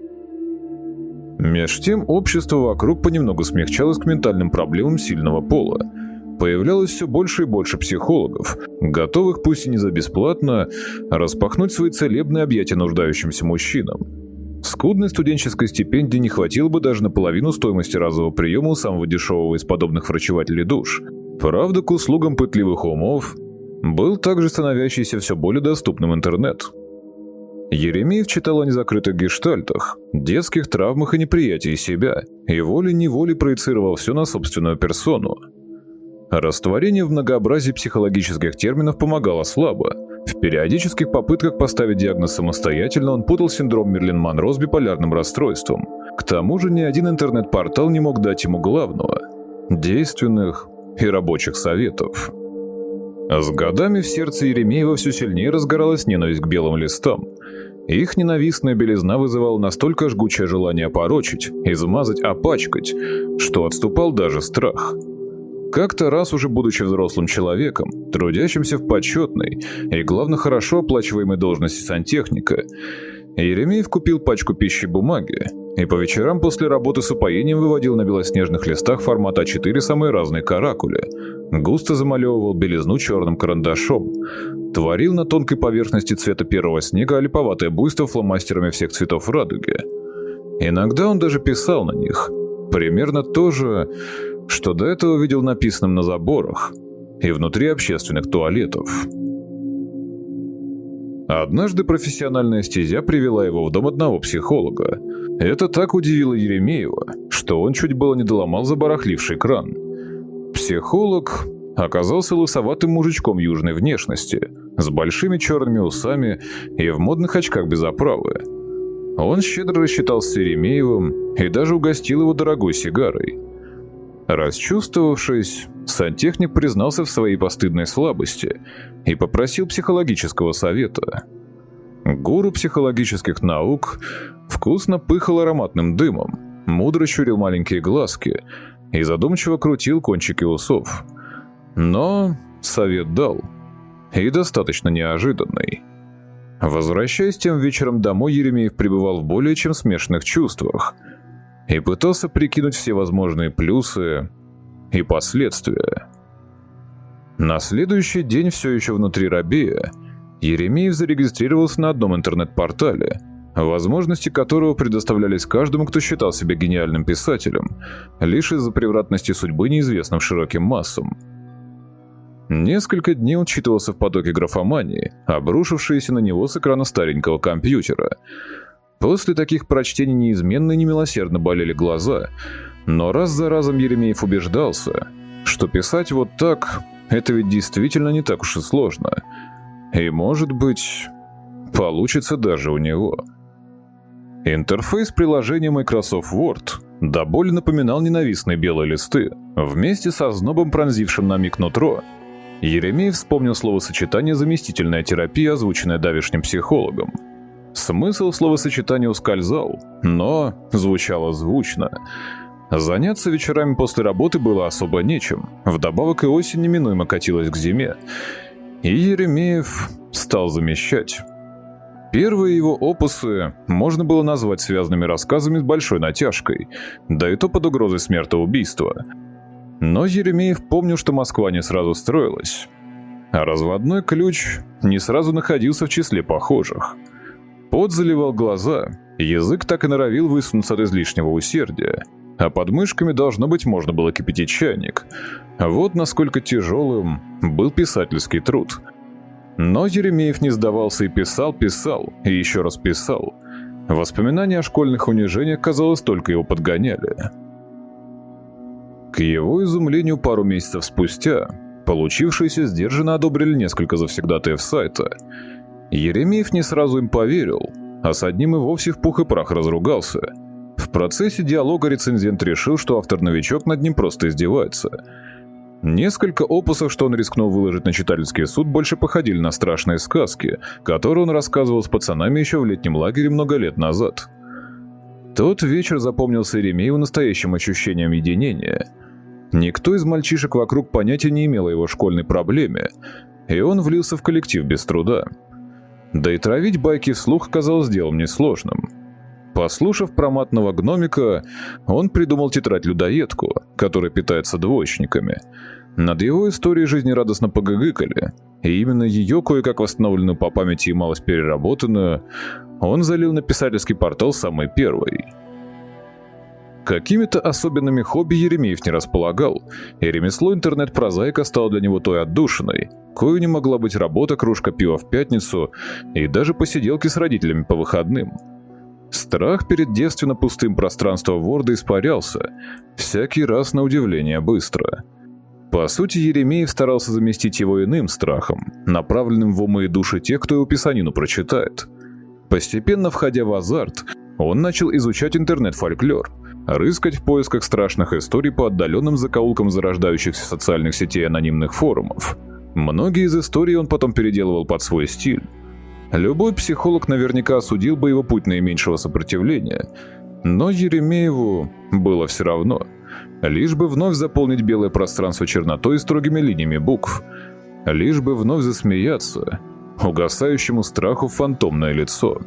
Меж тем общество вокруг понемногу смягчалось к ментальным проблемам сильного пола. Появлялось все больше и больше психологов, готовых, пусть и не за бесплатно, распахнуть свои целебные объятия нуждающимся мужчинам. Скудной студенческой стипендии не хватило бы даже на половину стоимости разового приема у самого дешевого из подобных врачевателей душ. Правда, к услугам пытливых умов был также становящийся все более доступным интернет. Еремеев читал о незакрытых гештальтах, детских травмах и неприятии себя, и волей-неволей проецировал все на собственную персону. Растворение в многообразии психологических терминов помогало слабо. В периодических попытках поставить диагноз самостоятельно он путал синдром Мерлин-Монро с биполярным расстройством. К тому же ни один интернет-портал не мог дать ему главного – действенных и рабочих советов. С годами в сердце Еремеева все сильнее разгоралась ненависть к белым листам. Их ненавистная белизна вызывала настолько жгучее желание опорочить, измазать, опачкать, что отступал даже страх. Как-то раз, уже будучи взрослым человеком, трудящимся в почетной и, главное, хорошо оплачиваемой должности сантехника, Еремеев купил пачку пищи бумаги и по вечерам после работы с упоением выводил на белоснежных листах формата А4 самые разные каракули, густо замалевывал белизну черным карандашом, творил на тонкой поверхности цвета первого снега олиповатое буйство фломастерами всех цветов радуги. Иногда он даже писал на них примерно то же, что до этого видел написанным на заборах и внутри общественных туалетов. Однажды профессиональная стезя привела его в дом одного психолога. Это так удивило Еремеева, что он чуть было не доломал забарахливший кран. Психолог оказался лысоватым мужичком южной внешности, с большими черными усами и в модных очках без оправы. Он щедро рассчитался с Еремеевым и даже угостил его дорогой сигарой. Расчувствовавшись, сантехник признался в своей постыдной слабости и попросил психологического совета. Гуру психологических наук вкусно пыхал ароматным дымом, мудро щурил маленькие глазки и задумчиво крутил кончики усов. Но совет дал, и достаточно неожиданный. Возвращаясь тем вечером домой, Еремеев пребывал в более чем смешанных чувствах и пытался прикинуть все возможные плюсы и последствия. На следующий день, все еще внутри робея, Еремеев зарегистрировался на одном интернет-портале, возможности которого предоставлялись каждому, кто считал себя гениальным писателем, лишь из-за превратности судьбы неизвестным широким массам. Несколько дней он читывался в потоке графомании, обрушившиеся на него с экрана старенького компьютера. После таких прочтений неизменно и немилосердно болели глаза, но раз за разом Еремеев убеждался, что писать вот так – это ведь действительно не так уж и сложно. И, может быть, получится даже у него. Интерфейс приложения Microsoft Word до боли напоминал ненавистные белые листы. Вместе со знобом, пронзившим на миг нутро, Еремеев вспомнил словосочетание «заместительная терапия», озвученное давешним психологом. Смысл словосочетания ускользал, но звучало звучно. Заняться вечерами после работы было особо нечем, вдобавок и осень неминуемо катилась к зиме, и Еремеев стал замещать. Первые его опусы можно было назвать связанными рассказами с большой натяжкой, да и то под угрозой смертоубийства. Но Еремеев помнил, что Москва не сразу строилась, а разводной ключ не сразу находился в числе похожих. Пот заливал глаза, язык так и норовил высунуться от излишнего усердия, а под мышками, должно быть, можно было кипятить чайник. Вот насколько тяжелым был писательский труд. Но Еремеев не сдавался и писал, и еще раз писал. Воспоминания о школьных унижениях, казалось, только его подгоняли. К его изумлению, пару месяцев спустя получившиеся сдержанно одобрили несколько завсегдатаев сайта. Еремеев не сразу им поверил, а с одним и вовсе в пух и прах разругался. В процессе диалога рецензент решил, что автор-новичок над ним просто издевается. Несколько опусов, что он рискнул выложить на читательский суд, больше походили на страшные сказки, которые он рассказывал с пацанами еще в летнем лагере много лет назад. Тот вечер запомнился Еремееву настоящим ощущением единения. Никто из мальчишек вокруг понятия не имел о его школьной проблеме, и он влился в коллектив без труда. Да и травить байки вслух казалось делом несложным. Послушав про матного гномика, он придумал тетрадь-людоедку, которая питается двоечниками. Над его историей жизнерадостно погыгыкали, и именно ее, кое-как восстановленную по памяти и малость переработанную, он залил на писательский портал самый первый. Какими-то особенными хобби Еремеев не располагал, и ремесло интернет-прозаика стало для него той отдушиной, кою не могла быть работа, кружка пива в пятницу и даже посиделки с родителями по выходным. Страх перед девственно пустым пространством Ворда испарялся, всякий раз на удивление быстро. По сути, Еремеев старался заместить его иным страхом, направленным в умы и души тех, кто его писанину прочитает. Постепенно входя в азарт, он начал изучать интернет-фольклор, рыскать в поисках страшных историй по отдаленным закоулкам зарождающихся социальных сетей и анонимных форумов. Многие из историй он потом переделывал под свой стиль. Любой психолог наверняка осудил бы его путь наименьшего сопротивления, но Еремееву было все равно. Лишь бы вновь заполнить белое пространство чернотой и строгими линиями букв. Лишь бы вновь засмеяться угасающему страху в фантомное лицо.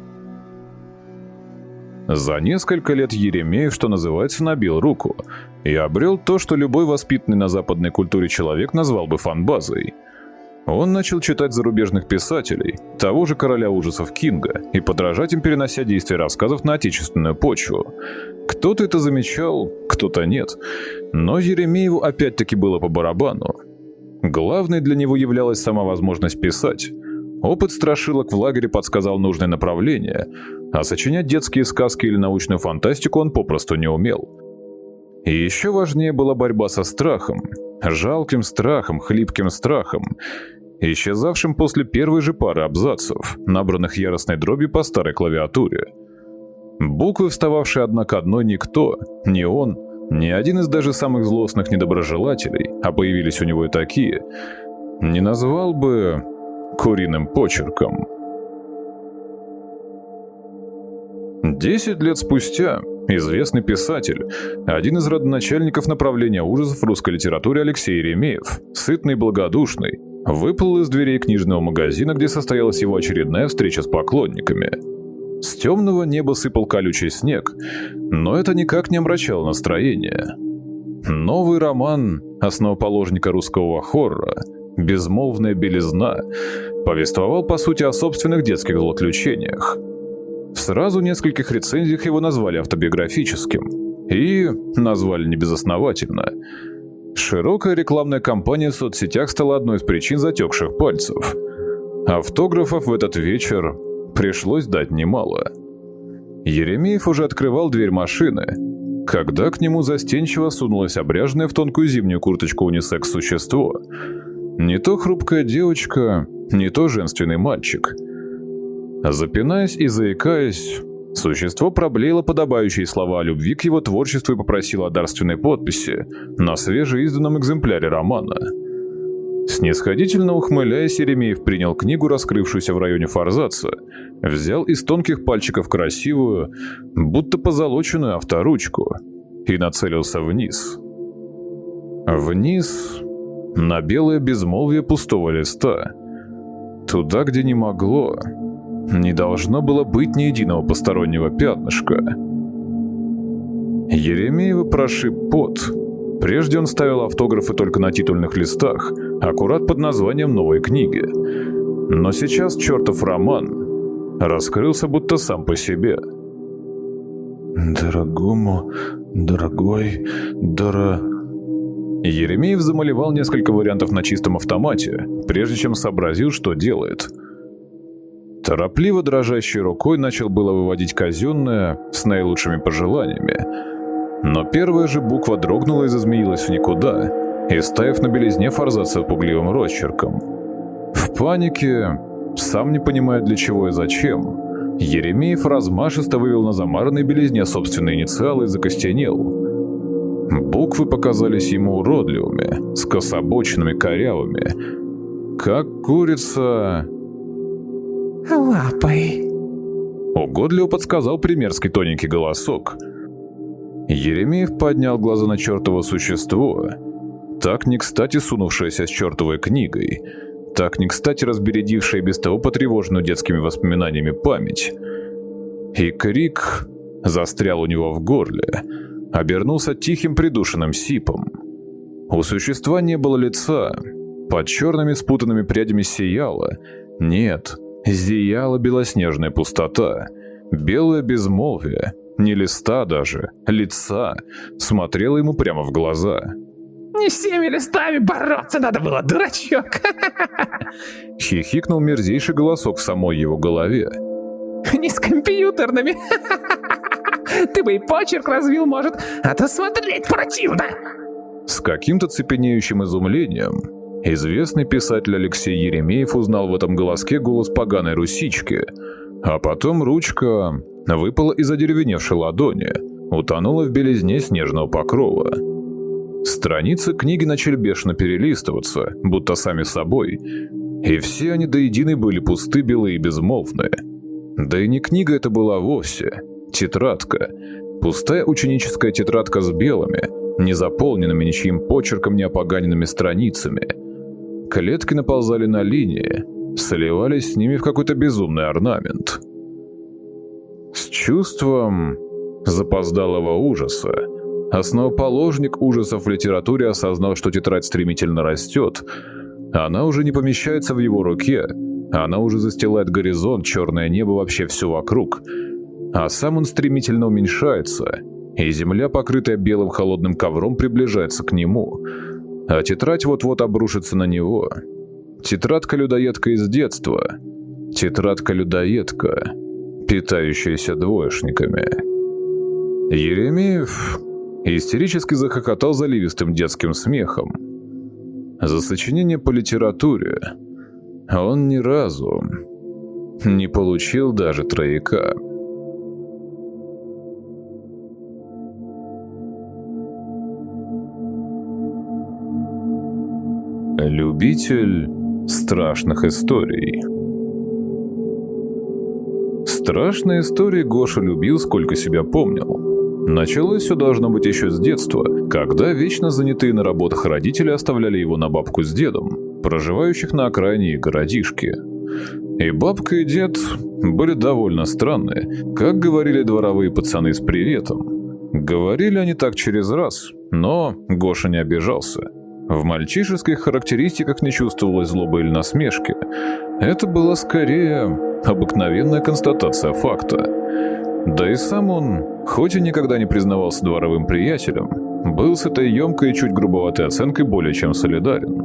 За несколько лет Еремеев, что называется, набил руку и обрел то, что любой воспитанный на западной культуре человек назвал бы фан-базой. Он начал читать зарубежных писателей, того же короля ужасов Кинга, и подражать им, перенося действия рассказов на отечественную почву. Кто-то это замечал, кто-то нет, но Еремееву опять-таки было по барабану. Главной для него являлась сама возможность писать. Опыт страшилок в лагере подсказал нужное направление, а сочинять детские сказки или научную фантастику он попросту не умел. И еще важнее была борьба со страхом, жалким страхом, хлипким страхом, исчезавшим после первой же пары абзацев, набранных яростной дробью по старой клавиатуре. Буквы, встававшие одна к одной, никто, ни он, ни один из даже самых злостных недоброжелателей, а появились у него и такие, не назвал бы куриным почерком. 10 лет спустя известный писатель, один из родоначальников направления ужасов в русской литературе Алексей Еремеев, сытный и благодушный, выплыл из дверей книжного магазина, где состоялась его очередная встреча с поклонниками. С темного неба сыпал колючий снег, но это никак не омрачало настроение. Новый роман основоположника русского хоррора «Безмолвная белизна» повествовал, по сути, о собственных детских злоключениях. В сразу нескольких рецензиях его назвали автобиографическим. И назвали небезосновательно. Широкая рекламная кампания в соцсетях стала одной из причин затекших пальцев. Автографов в этот вечер пришлось дать немало. Еремеев уже открывал дверь машины, когда к нему застенчиво сунулось обряженное в тонкую зимнюю курточку унисекс-существо. Не то хрупкая девочка, не то женственный мальчик. Запинаясь и заикаясь, существо проблеяло подобающие слова о любви к его творчеству и попросило о дарственной подписи на свежеизданном экземпляре романа. Снисходительно ухмыляясь, Еремеев принял книгу, раскрывшуюся в районе форзаца, взял из тонких пальчиков красивую, будто позолоченную авторучку и нацелился вниз. Вниз, на белое безмолвие пустого листа. Туда, где не могло, не должно было быть ни единого постороннего пятнышка. Еремеева прошиб пот. Прежде он ставил автографы только на титульных листах, аккурат под названием новой книги. Но сейчас чертов роман раскрылся будто сам по себе. Еремеев замалевал несколько вариантов на чистом автомате, прежде чем сообразил, что делает. Торопливо дрожащей рукой начал было выводить казенное с наилучшими пожеланиями, но первая же буква дрогнула и зазмеилась в никуда, истаяв на белизне форзаца пугливым росчерком. В панике, сам не понимая для чего и зачем, Еремеев размашисто вывел на замаранной белизне собственные инициалы и закостенел. Буквы показались ему уродливыми, скособоченными, корявыми, как курица... лапой. Угодливо подсказал примерский тоненький голосок. Еремеев поднял глаза на чертово существо, так не кстати сунувшееся с чертовой книгой, так не кстати разбередившее без того потревоженную детскими воспоминаниями память. И крик застрял у него в горле, обернулся тихим придушенным сипом. У существа не было лица, под черными спутанными прядями сияла, нет, зияла белоснежная пустота, белое безмолвие, не листа даже, лица, смотрело ему прямо в глаза. «Не с теми листами бороться надо было, дурачок!» Хихикнул мерзейший голосок в самой его голове. «Не с компьютерными! Ты бы и почерк развил, может, а то смотреть противно!» С каким-то цепенеющим изумлением известный писатель Алексей Еремеев узнал в этом голоске голос поганой русички, а потом ручка выпала из одеревеневшей ладони, утонула в белизне снежного покрова. Страницы книги начали бешено перелистываться, будто сами собой, и все они до единой были пусты, белые и безмолвные. Да и не книга это была вовсе, тетрадка, пустая ученическая тетрадка с белыми, не заполненными ничьим почерком, не опоганенными страницами. Клетки наползали на линии, сливались с ними в какой-то безумный орнамент. С чувством запоздалого ужаса основоположник ужасов в литературе осознал, что тетрадь стремительно растет, она уже не помещается в его руке, она уже застилает горизонт, черное небо, вообще все вокруг, а сам он стремительно уменьшается, и земля, покрытая белым холодным ковром, приближается к нему, а тетрадь вот-вот обрушится на него. Тетрадка-людоедка из детства, тетрадка-людоедка, питающаяся двоечниками. Еремеев истерически захохотал заливистым детским смехом. За сочинение по литературе он ни разу не получил даже трояка. Любитель страшных историй. Страшные истории Гоша любил, сколько себя помнил. Началось все должно быть еще с детства, когда вечно занятые на работах родители оставляли его на бабку с дедом, проживающих на окраине их городишки. И бабка, и дед были довольно странные, как говорили дворовые пацаны с приветом. Говорили они так через раз, но Гоша не обижался. В мальчишеских характеристиках не чувствовалось злобы или насмешки. Это была скорее обыкновенная констатация факта. Да и сам он, хоть и никогда не признавался дворовым приятелем, был с этой емкой и чуть грубоватой оценкой более чем солидарен.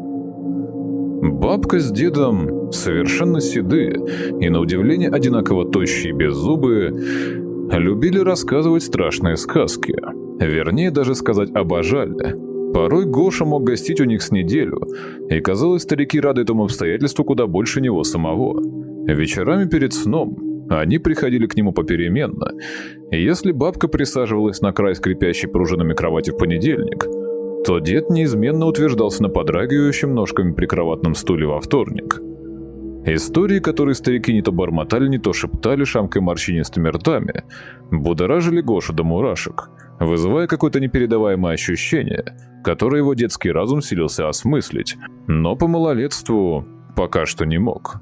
Бабка с дедом совершенно седые и, на удивление, одинаково тощие и беззубые, любили рассказывать страшные сказки. Вернее, даже сказать обожали. Порой Гоша мог гостить у них с неделю, и, казалось, старики рады этому обстоятельству куда больше него самого. Вечерами перед сном они приходили к нему попеременно, и если бабка присаживалась на край скрипящей пружинами кровати в понедельник, то дед неизменно утверждался на подрагивающем ножками прикроватном стуле во вторник. Истории, которые старики не то бормотали, не то шептали, шамкой морщинистыми ртами, будоражили Гошу до мурашек, вызывая какое-то непередаваемое ощущение, которое его детский разум силился осмыслить, но по малолетству пока что не мог.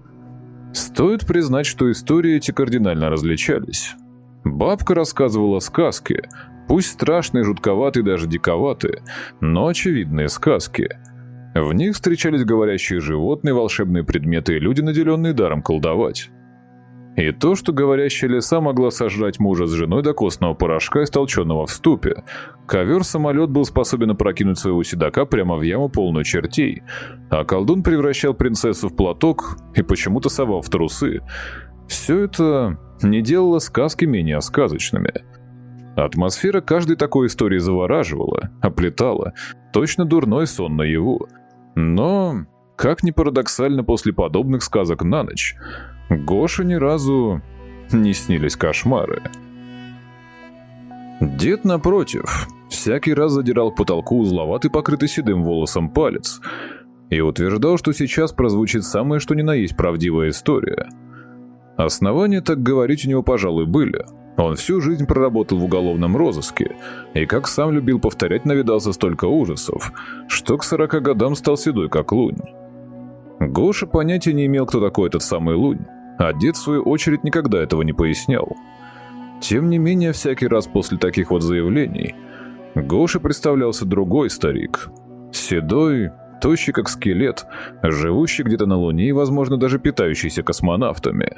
Стоит признать, что истории эти кардинально различались. Бабка рассказывала сказки, пусть страшные, жутковатые, даже диковатые, но очевидные сказки. В них встречались говорящие животные, волшебные предметы и люди, наделенные даром колдовать. И то, что говорящая лиса могла сожрать мужа с женой до костного порошка, истолченного в ступе, ковер-самолет был способен опрокинуть своего седока прямо в яму, полную чертей, а колдун превращал принцессу в платок и почему-то совал в трусы. Все это не делало сказки менее сказочными. Атмосфера каждой такой истории завораживала, оплетала, точно дурной сон наяву. Но, как ни парадоксально, после подобных сказок на ночь Гоше ни разу не снились кошмары. Дед, напротив, всякий раз задирал к потолку узловатый, покрытый седым волосом палец и утверждал, что сейчас прозвучит самое что ни на есть правдивая история. Основания так говорить у него, пожалуй, были. Он всю жизнь проработал в уголовном розыске, и, как сам любил повторять, навидался столько ужасов, что к 40 годам стал седой, как лунь. Гоша понятия не имел, кто такой этот самый лунь, а дед, в свою очередь, никогда этого не пояснял. Тем не менее, всякий раз после таких вот заявлений Гоше представлялся другой старик. Седой, тощий как скелет, живущий где-то на Луне и, возможно, даже питающийся космонавтами.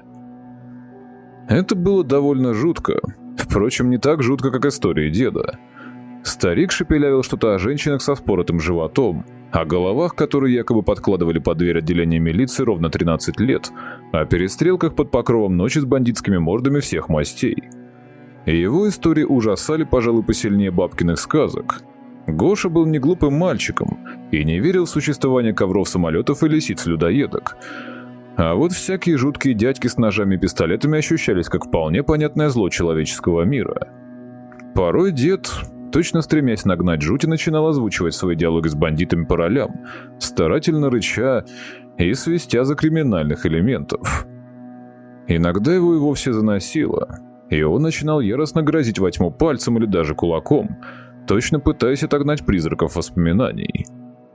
Это было довольно жутко. Впрочем, не так жутко, как история деда. Старик шепелявил что-то о женщинах со вспоротым животом, о головах, которые якобы подкладывали под дверь отделения милиции ровно 13 лет, о перестрелках под покровом ночи с бандитскими мордами всех мастей. Его истории ужасали, пожалуй, посильнее бабкиных сказок. Гоша был не глупым мальчиком и не верил в существование ковров-самолетов и лисиц-людоедок. А вот всякие жуткие дядьки с ножами и пистолетами ощущались как вполне понятное зло человеческого мира. Порой дед, точно стремясь нагнать жути, начинал озвучивать свои диалоги с бандитами по ролям, старательно рыча и свистя за криминальных элементов. Иногда его и вовсе заносило, и он начинал яростно грозить во тьму пальцем или даже кулаком, точно пытаясь отогнать призраков воспоминаний.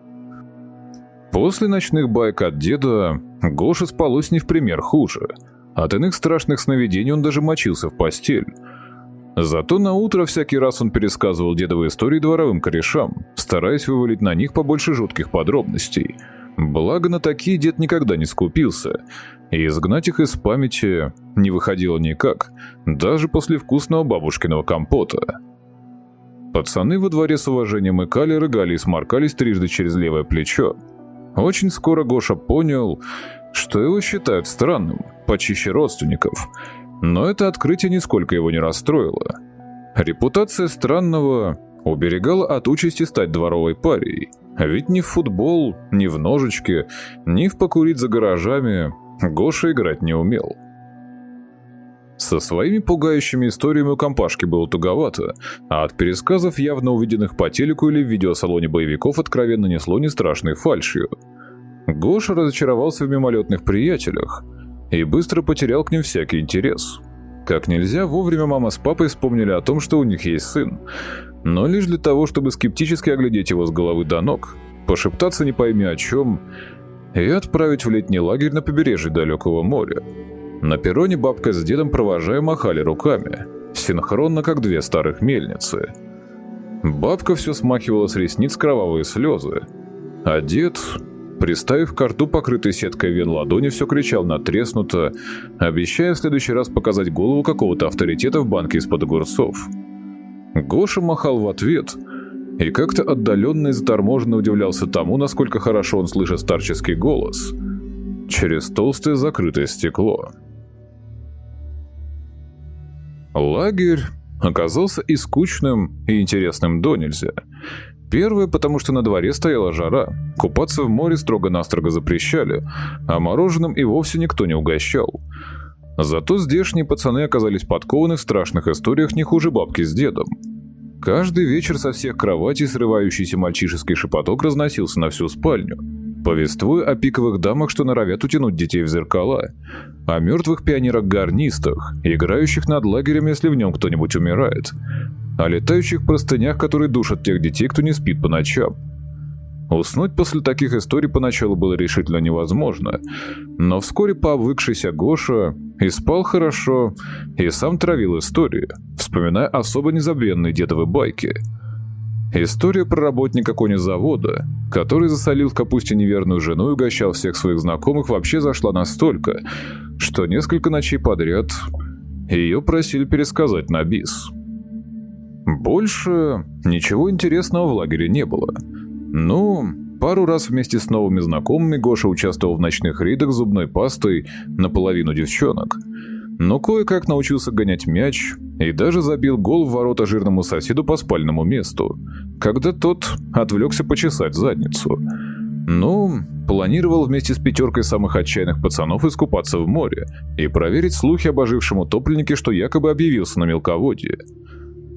После ночных баек от деда Гоше спалось не в пример хуже. От иных страшных сновидений он даже мочился в постель. Зато на утро всякий раз он пересказывал дедовые истории дворовым корешам, стараясь вывалить на них побольше жутких подробностей. Благо, на такие дед никогда не скупился, и изгнать их из памяти не выходило никак, даже после вкусного бабушкиного компота. Пацаны во дворе с уважением икали, рыгали и сморкались трижды через левое плечо. Очень скоро Гоша понял, что его считают странным, почище родственников, но это открытие нисколько его не расстроило. Репутация странного уберегала от участи стать дворовой парией, ведь ни в футбол, ни в ножички, ни в покурить за гаражами Гоша играть не умел. Со своими пугающими историями у компашки было туговато, а от пересказов, явно увиденных по телеку или в видеосалоне боевиков, откровенно несло не страшной фальшью. Гоша разочаровался в мимолетных приятелях и быстро потерял к ним всякий интерес. Как нельзя вовремя мама с папой вспомнили о том, что у них есть сын, но лишь для того, чтобы скептически оглядеть его с головы до ног, пошептаться не пойми о чем и отправить в летний лагерь на побережье далекого моря. На перроне бабка с дедом, провожая, махали руками, синхронно, как две старых мельницы. Бабка все смахивала с ресниц кровавые слезы, а дед, приставив к рту покрытой сеткой вен ладони, все кричал натреснуто, обещая в следующий раз показать голову какого-то авторитета в банке из-под огурцов. Гоша махал в ответ и как-то отдаленно и заторможенно удивлялся тому, насколько хорошо он слышит старческий голос через толстое закрытое стекло. Лагерь оказался и скучным, и интересным донельзя. Первое, потому что на дворе стояла жара, купаться в море строго-настрого запрещали, а мороженым и вовсе никто не угощал. Зато здешние пацаны оказались подкованы в страшных историях не хуже бабки с дедом. Каждый вечер со всех кроватей срывающийся мальчишеский шепоток разносился на всю спальню, повествуя о пиковых дамах, что норовят утянуть детей в зеркала, о мертвых пионерах-гарнистах, играющих над лагерем, если в нем кто-нибудь умирает, о летающих простынях, которые душат тех детей, кто не спит по ночам. Уснуть после таких историй поначалу было решительно невозможно, но вскоре пообвыкшийся Гоша и спал хорошо, и сам травил истории, вспоминая особо незабвенные дедовы байки. История про работника конезавода, который засолил в капусте неверную жену и угощал всех своих знакомых, вообще зашла настолько, что несколько ночей подряд ее просили пересказать на бис. Больше ничего интересного в лагере не было. Пару раз вместе с новыми знакомыми Гоша участвовал в ночных рейдах с зубной пастой наполовину девчонок, но кое-как научился гонять мяч и даже забил гол в ворота жирному соседу по спальному месту, когда тот отвлекся почесать задницу. Планировал вместе с пятеркой самых отчаянных пацанов искупаться в море и проверить слухи об ожившем утопленнике, что якобы объявился на мелководье.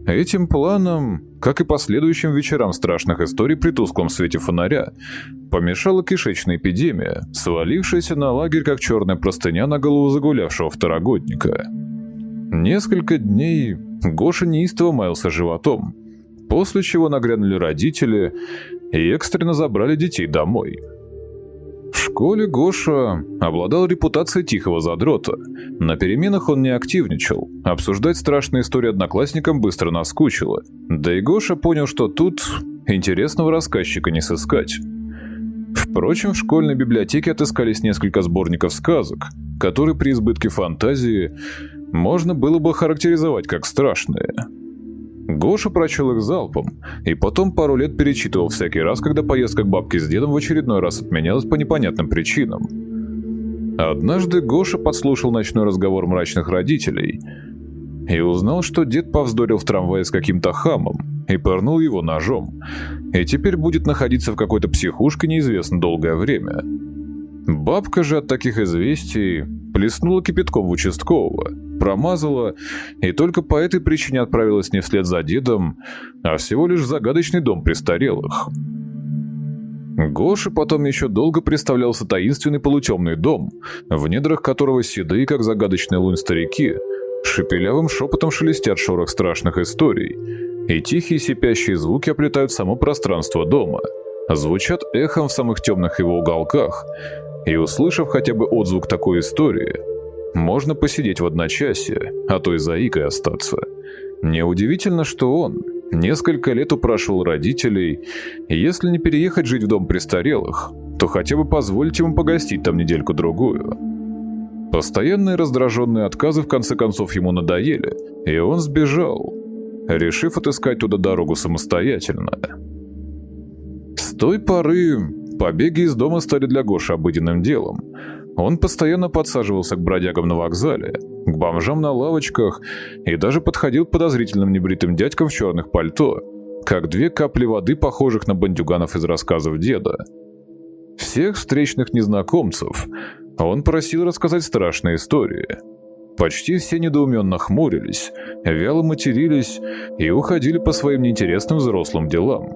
Этим планом, как и последующим вечерам страшных историй при тусклом свете фонаря, помешала кишечная эпидемия, свалившаяся на лагерь как черная простыня на голову загулявшего второгодника. Несколько дней Гоша неистово маялся животом, после чего нагрянули родители и экстренно забрали детей домой. В школе Гоша обладал репутацией тихого задрота. На переменах он не активничал, обсуждать страшные истории одноклассникам быстро наскучило. Да и Гоша понял, что тут интересного рассказчика не сыскать. Впрочем, в школьной библиотеке отыскались несколько сборников сказок, которые при избытке фантазии можно было бы характеризовать как страшные. Гоша прочел их залпом, и потом пару лет перечитывал всякий раз, когда поездка к бабке с дедом в очередной раз отменялась по непонятным причинам. Однажды Гоша подслушал ночной разговор мрачных родителей и узнал, что дед повздорил в трамвае с каким-то хамом и пырнул его ножом, и теперь будет находиться в какой-то психушке неизвестно долгое время. Бабка же от таких известий плеснула кипятком в участкового, промазала и только по этой причине отправилась не вслед за дедом, а всего лишь в загадочный дом престарелых. Гоше потом еще долго представлялся таинственный полутемный дом, в недрах которого седые, как загадочный лунь старики, шепелявым шепотом шелестят шорох страшных историй, и тихие сипящие звуки оплетают само пространство дома, звучат эхом в самых темных его уголках, и, услышав хотя бы отзвук такой истории, можно посидеть в одночасье, а то и заикой остаться. Неудивительно, что он несколько лет упрашивал родителей, если не переехать жить в дом престарелых, то хотя бы позволить ему погостить там недельку-другую. Постоянные раздраженные отказы в конце концов ему надоели, и он сбежал, решив отыскать туда дорогу самостоятельно. С той поры побеги из дома стали для Гоши обыденным делом. Он постоянно подсаживался к бродягам на вокзале, к бомжам на лавочках и даже подходил к подозрительным небритым дядькам в черных пальто, как две капли воды, похожих на бандюганов из рассказов деда. Всех встречных незнакомцев он просил рассказать страшные истории. Почти все недоуменно хмурились, вяло матерились и уходили по своим неинтересным взрослым делам.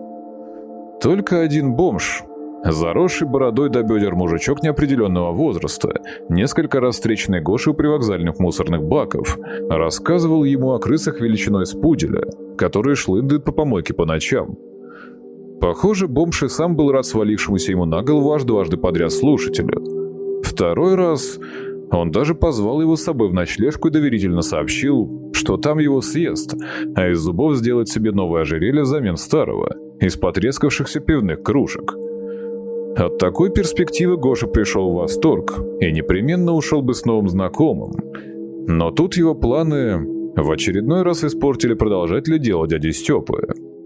Только один бомж, заросший бородой до бедер мужичок неопределенного возраста, несколько раз встреченный Гошей у привокзальных мусорных баков, рассказывал ему о крысах величиной с пуделя, которые шлындают по помойке по ночам. Похоже, бомж и сам был рад свалившемуся ему на голову аж дважды подряд слушателю. Второй раз он даже позвал его с собой в ночлежку и доверительно сообщил, что там его съест, а из зубов сделает себе новое ожерелье взамен старого, из потрескавшихся пивных кружек. От такой перспективы Гоша пришел в восторг и непременно ушел бы с новым знакомым. Но тут его планы в очередной раз испортили продолжатели дела дяди Степы.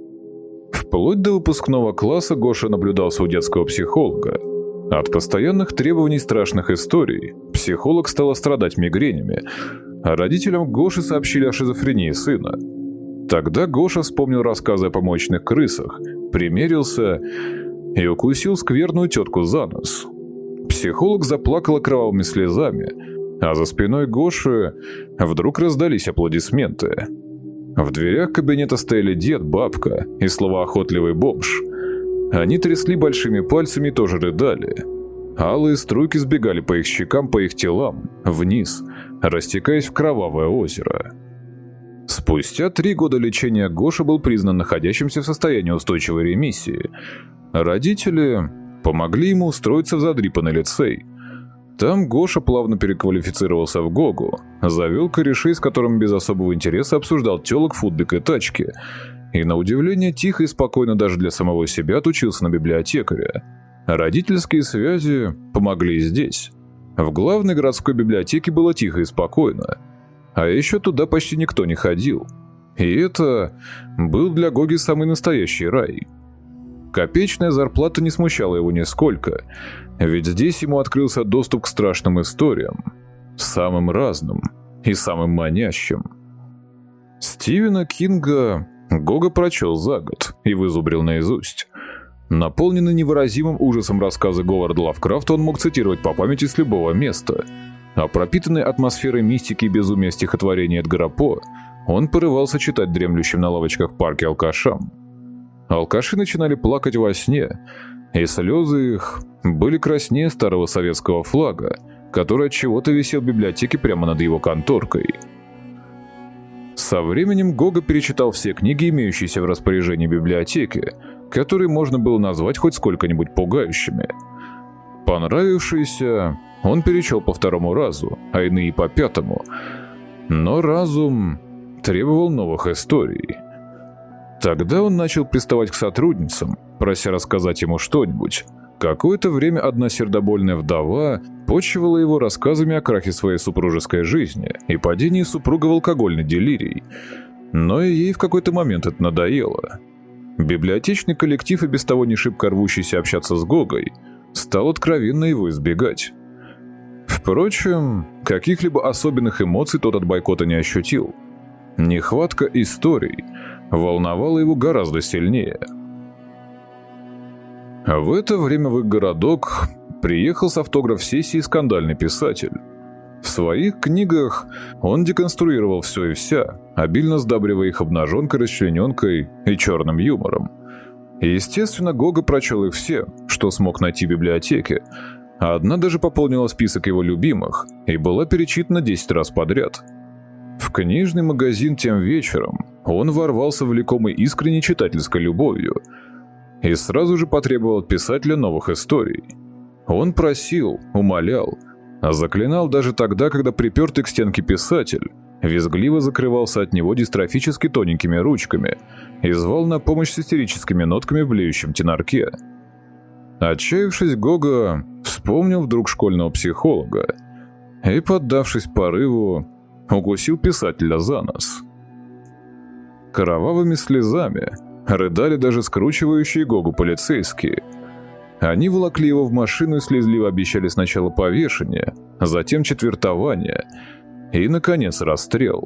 Вплоть до выпускного класса Гоша наблюдался у детского психолога. От постоянных требований страшных историй психолог стал страдать мигренями, а родителям Гоши сообщили о шизофрении сына. Тогда Гоша вспомнил рассказы о помоечных крысах, примерился и укусил скверную тетку за нос. Психолог заплакала кровавыми слезами, а за спиной Гоши вдруг раздались аплодисменты. В дверях кабинета стояли дед, бабка и словоохотливый бомж. Они трясли большими пальцами и тоже рыдали. Алые струйки сбегали по их щекам, по их телам, вниз, растекаясь в кровавое озеро. Спустя 3 года лечения Гоша был признан находящимся в состоянии устойчивой ремиссии. Родители помогли ему устроиться в задрипанный лицей. Там Гоша плавно переквалифицировался в Гогу, завел корешей, с которыми без особого интереса обсуждал телок, футбик и тачки, и, на удивление, тихо и спокойно даже для самого себя отучился на библиотекаря. Родительские связи помогли и здесь. В главной городской библиотеке было тихо и спокойно, а еще туда почти никто не ходил. И это был для Гоги самый настоящий рай. Копеечная зарплата не смущала его нисколько, ведь здесь ему открылся доступ к страшным историям, самым разным и самым манящим. Стивена Кинга Гога прочел за год и вызубрил наизусть. Наполненный невыразимым ужасом рассказы Говарда Лавкрафта он мог цитировать по памяти с любого места, а пропитанный атмосферой мистики и безумия стихотворения Эдгара По он порывался читать дремлющим на лавочках в парке алкашам. Алкаши начинали плакать во сне, и слезы их были краснее старого советского флага, который от чего-то висел в библиотеке прямо над его конторкой. Со временем Гога перечитал все книги, имеющиеся в распоряжении библиотеки, которые можно было назвать хоть сколько-нибудь пугающими. Понравившиеся он перечел по второму разу, а иные по пятому, но разум требовал новых историй. Тогда он начал приставать к сотрудницам, прося рассказать ему что-нибудь. Какое-то время одна сердобольная вдова почивала его рассказами о крахе своей супружеской жизни и падении супруга в алкогольный делирий, но и ей в какой-то момент это надоело. Библиотечный коллектив, и без того не шибко рвущийся общаться с Гогой, стал откровенно его избегать. Впрочем, каких-либо особенных эмоций тот от бойкота не ощутил. Нехватка историй волновала его гораздо сильнее. В это время в их городок приехал с автограф-сессии скандальный писатель. В своих книгах он деконструировал все и вся, обильно сдабривая их обнаженкой, расчлененкой и черным юмором. Естественно, Гога прочел их все, что смог найти в библиотеке, а одна даже пополнила список его любимых и была перечитана 10 раз подряд. В книжный магазин тем вечером он ворвался влекомый искренней читательской любовью и сразу же потребовал от писателя новых историй. Он просил, умолял, заклинал даже тогда, когда припертый к стенке писатель визгливо закрывался от него дистрофически тоненькими ручками и звал на помощь с истерическими нотками в блеющем тенорке. Отчаявшись, Гога вспомнил вдруг школьного психолога и, поддавшись порыву, укусил писателя за нос. Кровавыми слезами рыдали даже скручивающие Гогу полицейские. Они волокли его в машину и слезливо обещали сначала повешение, затем четвертование и, наконец, расстрел.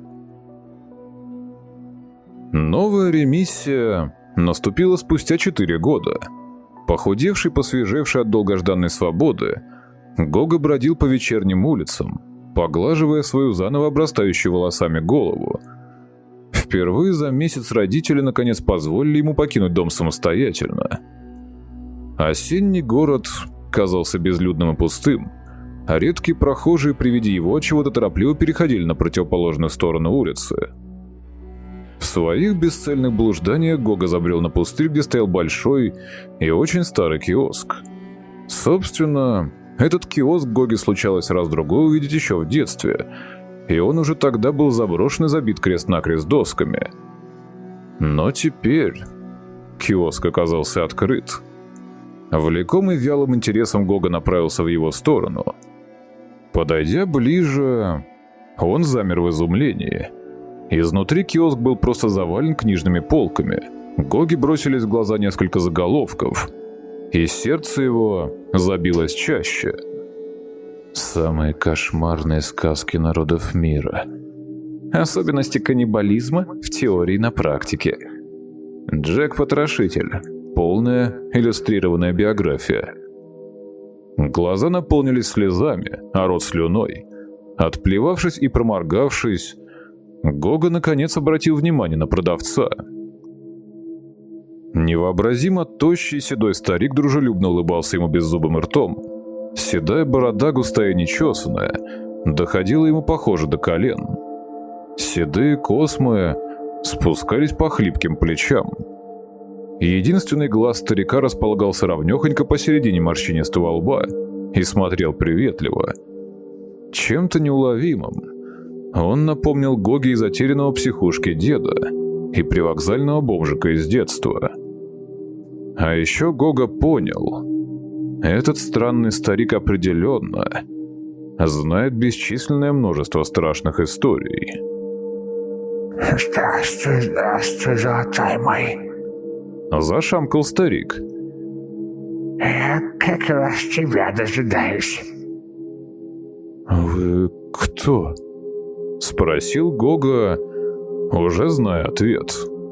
Новая ремиссия наступила спустя 4 года. Похудевший, посвежевший от долгожданной свободы, Гога бродил по вечерним улицам, поглаживая свою заново обрастающую волосами голову. Впервые за месяц родители наконец позволили ему покинуть дом самостоятельно. Осенний город казался безлюдным и пустым, а редкие прохожие при виде его чего-то торопливо переходили на противоположную сторону улицы. В своих бесцельных блужданиях Гога забрел на пустырь, где стоял большой и очень старый киоск. Собственно, этот киоск Гоге случалось раз-другой увидеть еще в детстве, и он уже тогда был заброшен и забит крест-накрест досками. Но теперь киоск оказался открыт. Влекомый вялым интересом, Гога направился в его сторону. Подойдя ближе, он замер в изумлении. Изнутри киоск был просто завален книжными полками. Гоге бросились в глаза несколько заголовков, и сердце его забилось чаще. «Самые кошмарные сказки народов мира. Особенности каннибализма в теории и на практике. Джек-потрошитель. Полная иллюстрированная биография». Глаза наполнились слезами, а рот слюной. Отплевавшись и проморгавшись, Гога наконец обратил внимание на продавца. Невообразимо тощий седой старик дружелюбно улыбался ему беззубым ртом. Седая борода, густая и нечесанная, доходила ему, похоже, до колен. Седые космы спускались по хлипким плечам. Единственный глаз старика располагался ровнёхонько посередине морщинистого лба и смотрел приветливо. Чем-то неуловимым он напомнил Гоге и затерянного психушки деда, и привокзального бомжика из детства. А еще Гога понял, этот странный старик определенно знает бесчисленное множество страшных историй. «Здравствуй, здравствуй, золотой мой!» Зашамкал старик. «Я как раз тебя дожидаюсь». «Вы кто?» — спросил Гога, уже зная ответ.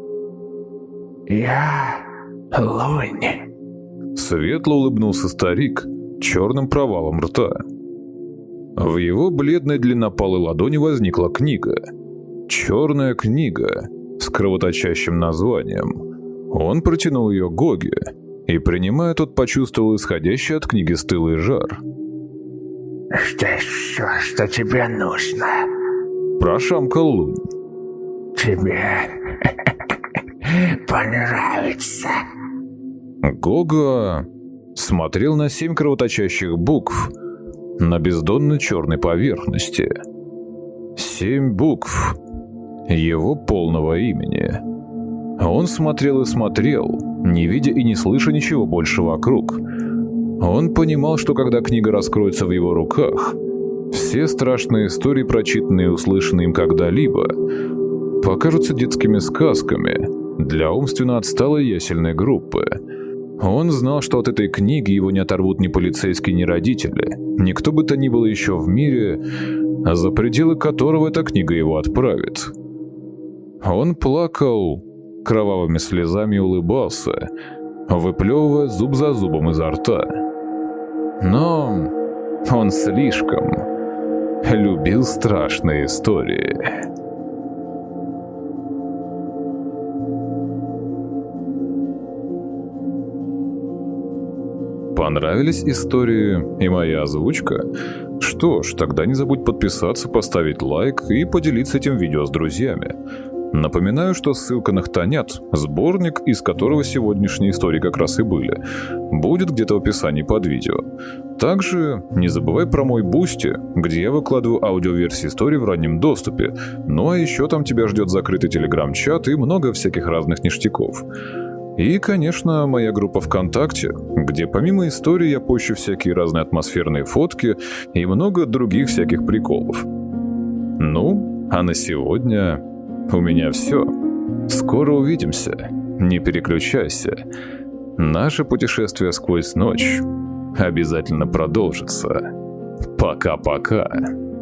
«Я Лунь». Светло улыбнулся старик черным провалом рта. В его бледной длиннопалой ладони возникла книга. Черная книга с кровоточащим названием. Он протянул ее Гоге, и, принимая, тот почувствовал исходящий от книги стылый жар. «Здесь все, что тебе нужно. Прошамкал Лунь. Тебе понравится». Гога смотрел на 7 кровоточащих букв на бездонной черной поверхности. 7 букв его полного имени. Он смотрел и смотрел, не видя и не слыша ничего больше вокруг. Он понимал, что когда книга раскроется в его руках, все страшные истории, прочитанные и услышанные им когда-либо, покажутся детскими сказками для умственно отсталой ясельной группы. Он знал, что от этой книги его не оторвут ни полицейские, ни родители, ни кто бы то ни было еще в мире, за пределы которого эта книга его отправит. Он плакал кровавыми слезами и улыбался, выплевывая зуб за зубом изо рта. Но он слишком любил страшные истории. Понравились истории и моя озвучка? Что ж, тогда не забудь подписаться, поставить лайк и поделиться этим видео с друзьями. Напоминаю, что ссылка на Хтонят, сборник, из которого сегодняшние истории как раз и были, будет где-то в описании под видео. Также не забывай про мой Бусти, где я выкладываю аудиоверсии историй в раннем доступе. Ну а еще там тебя ждет закрытый телеграм-чат и много всяких разных ништяков. И, конечно, моя группа ВКонтакте, где помимо историй я пощу всякие разные атмосферные фотки и много других всяких приколов. Ну, а на сегодня у меня все. Скоро увидимся. Не переключайся. Наше путешествие сквозь ночь обязательно продолжится. Пока-пока.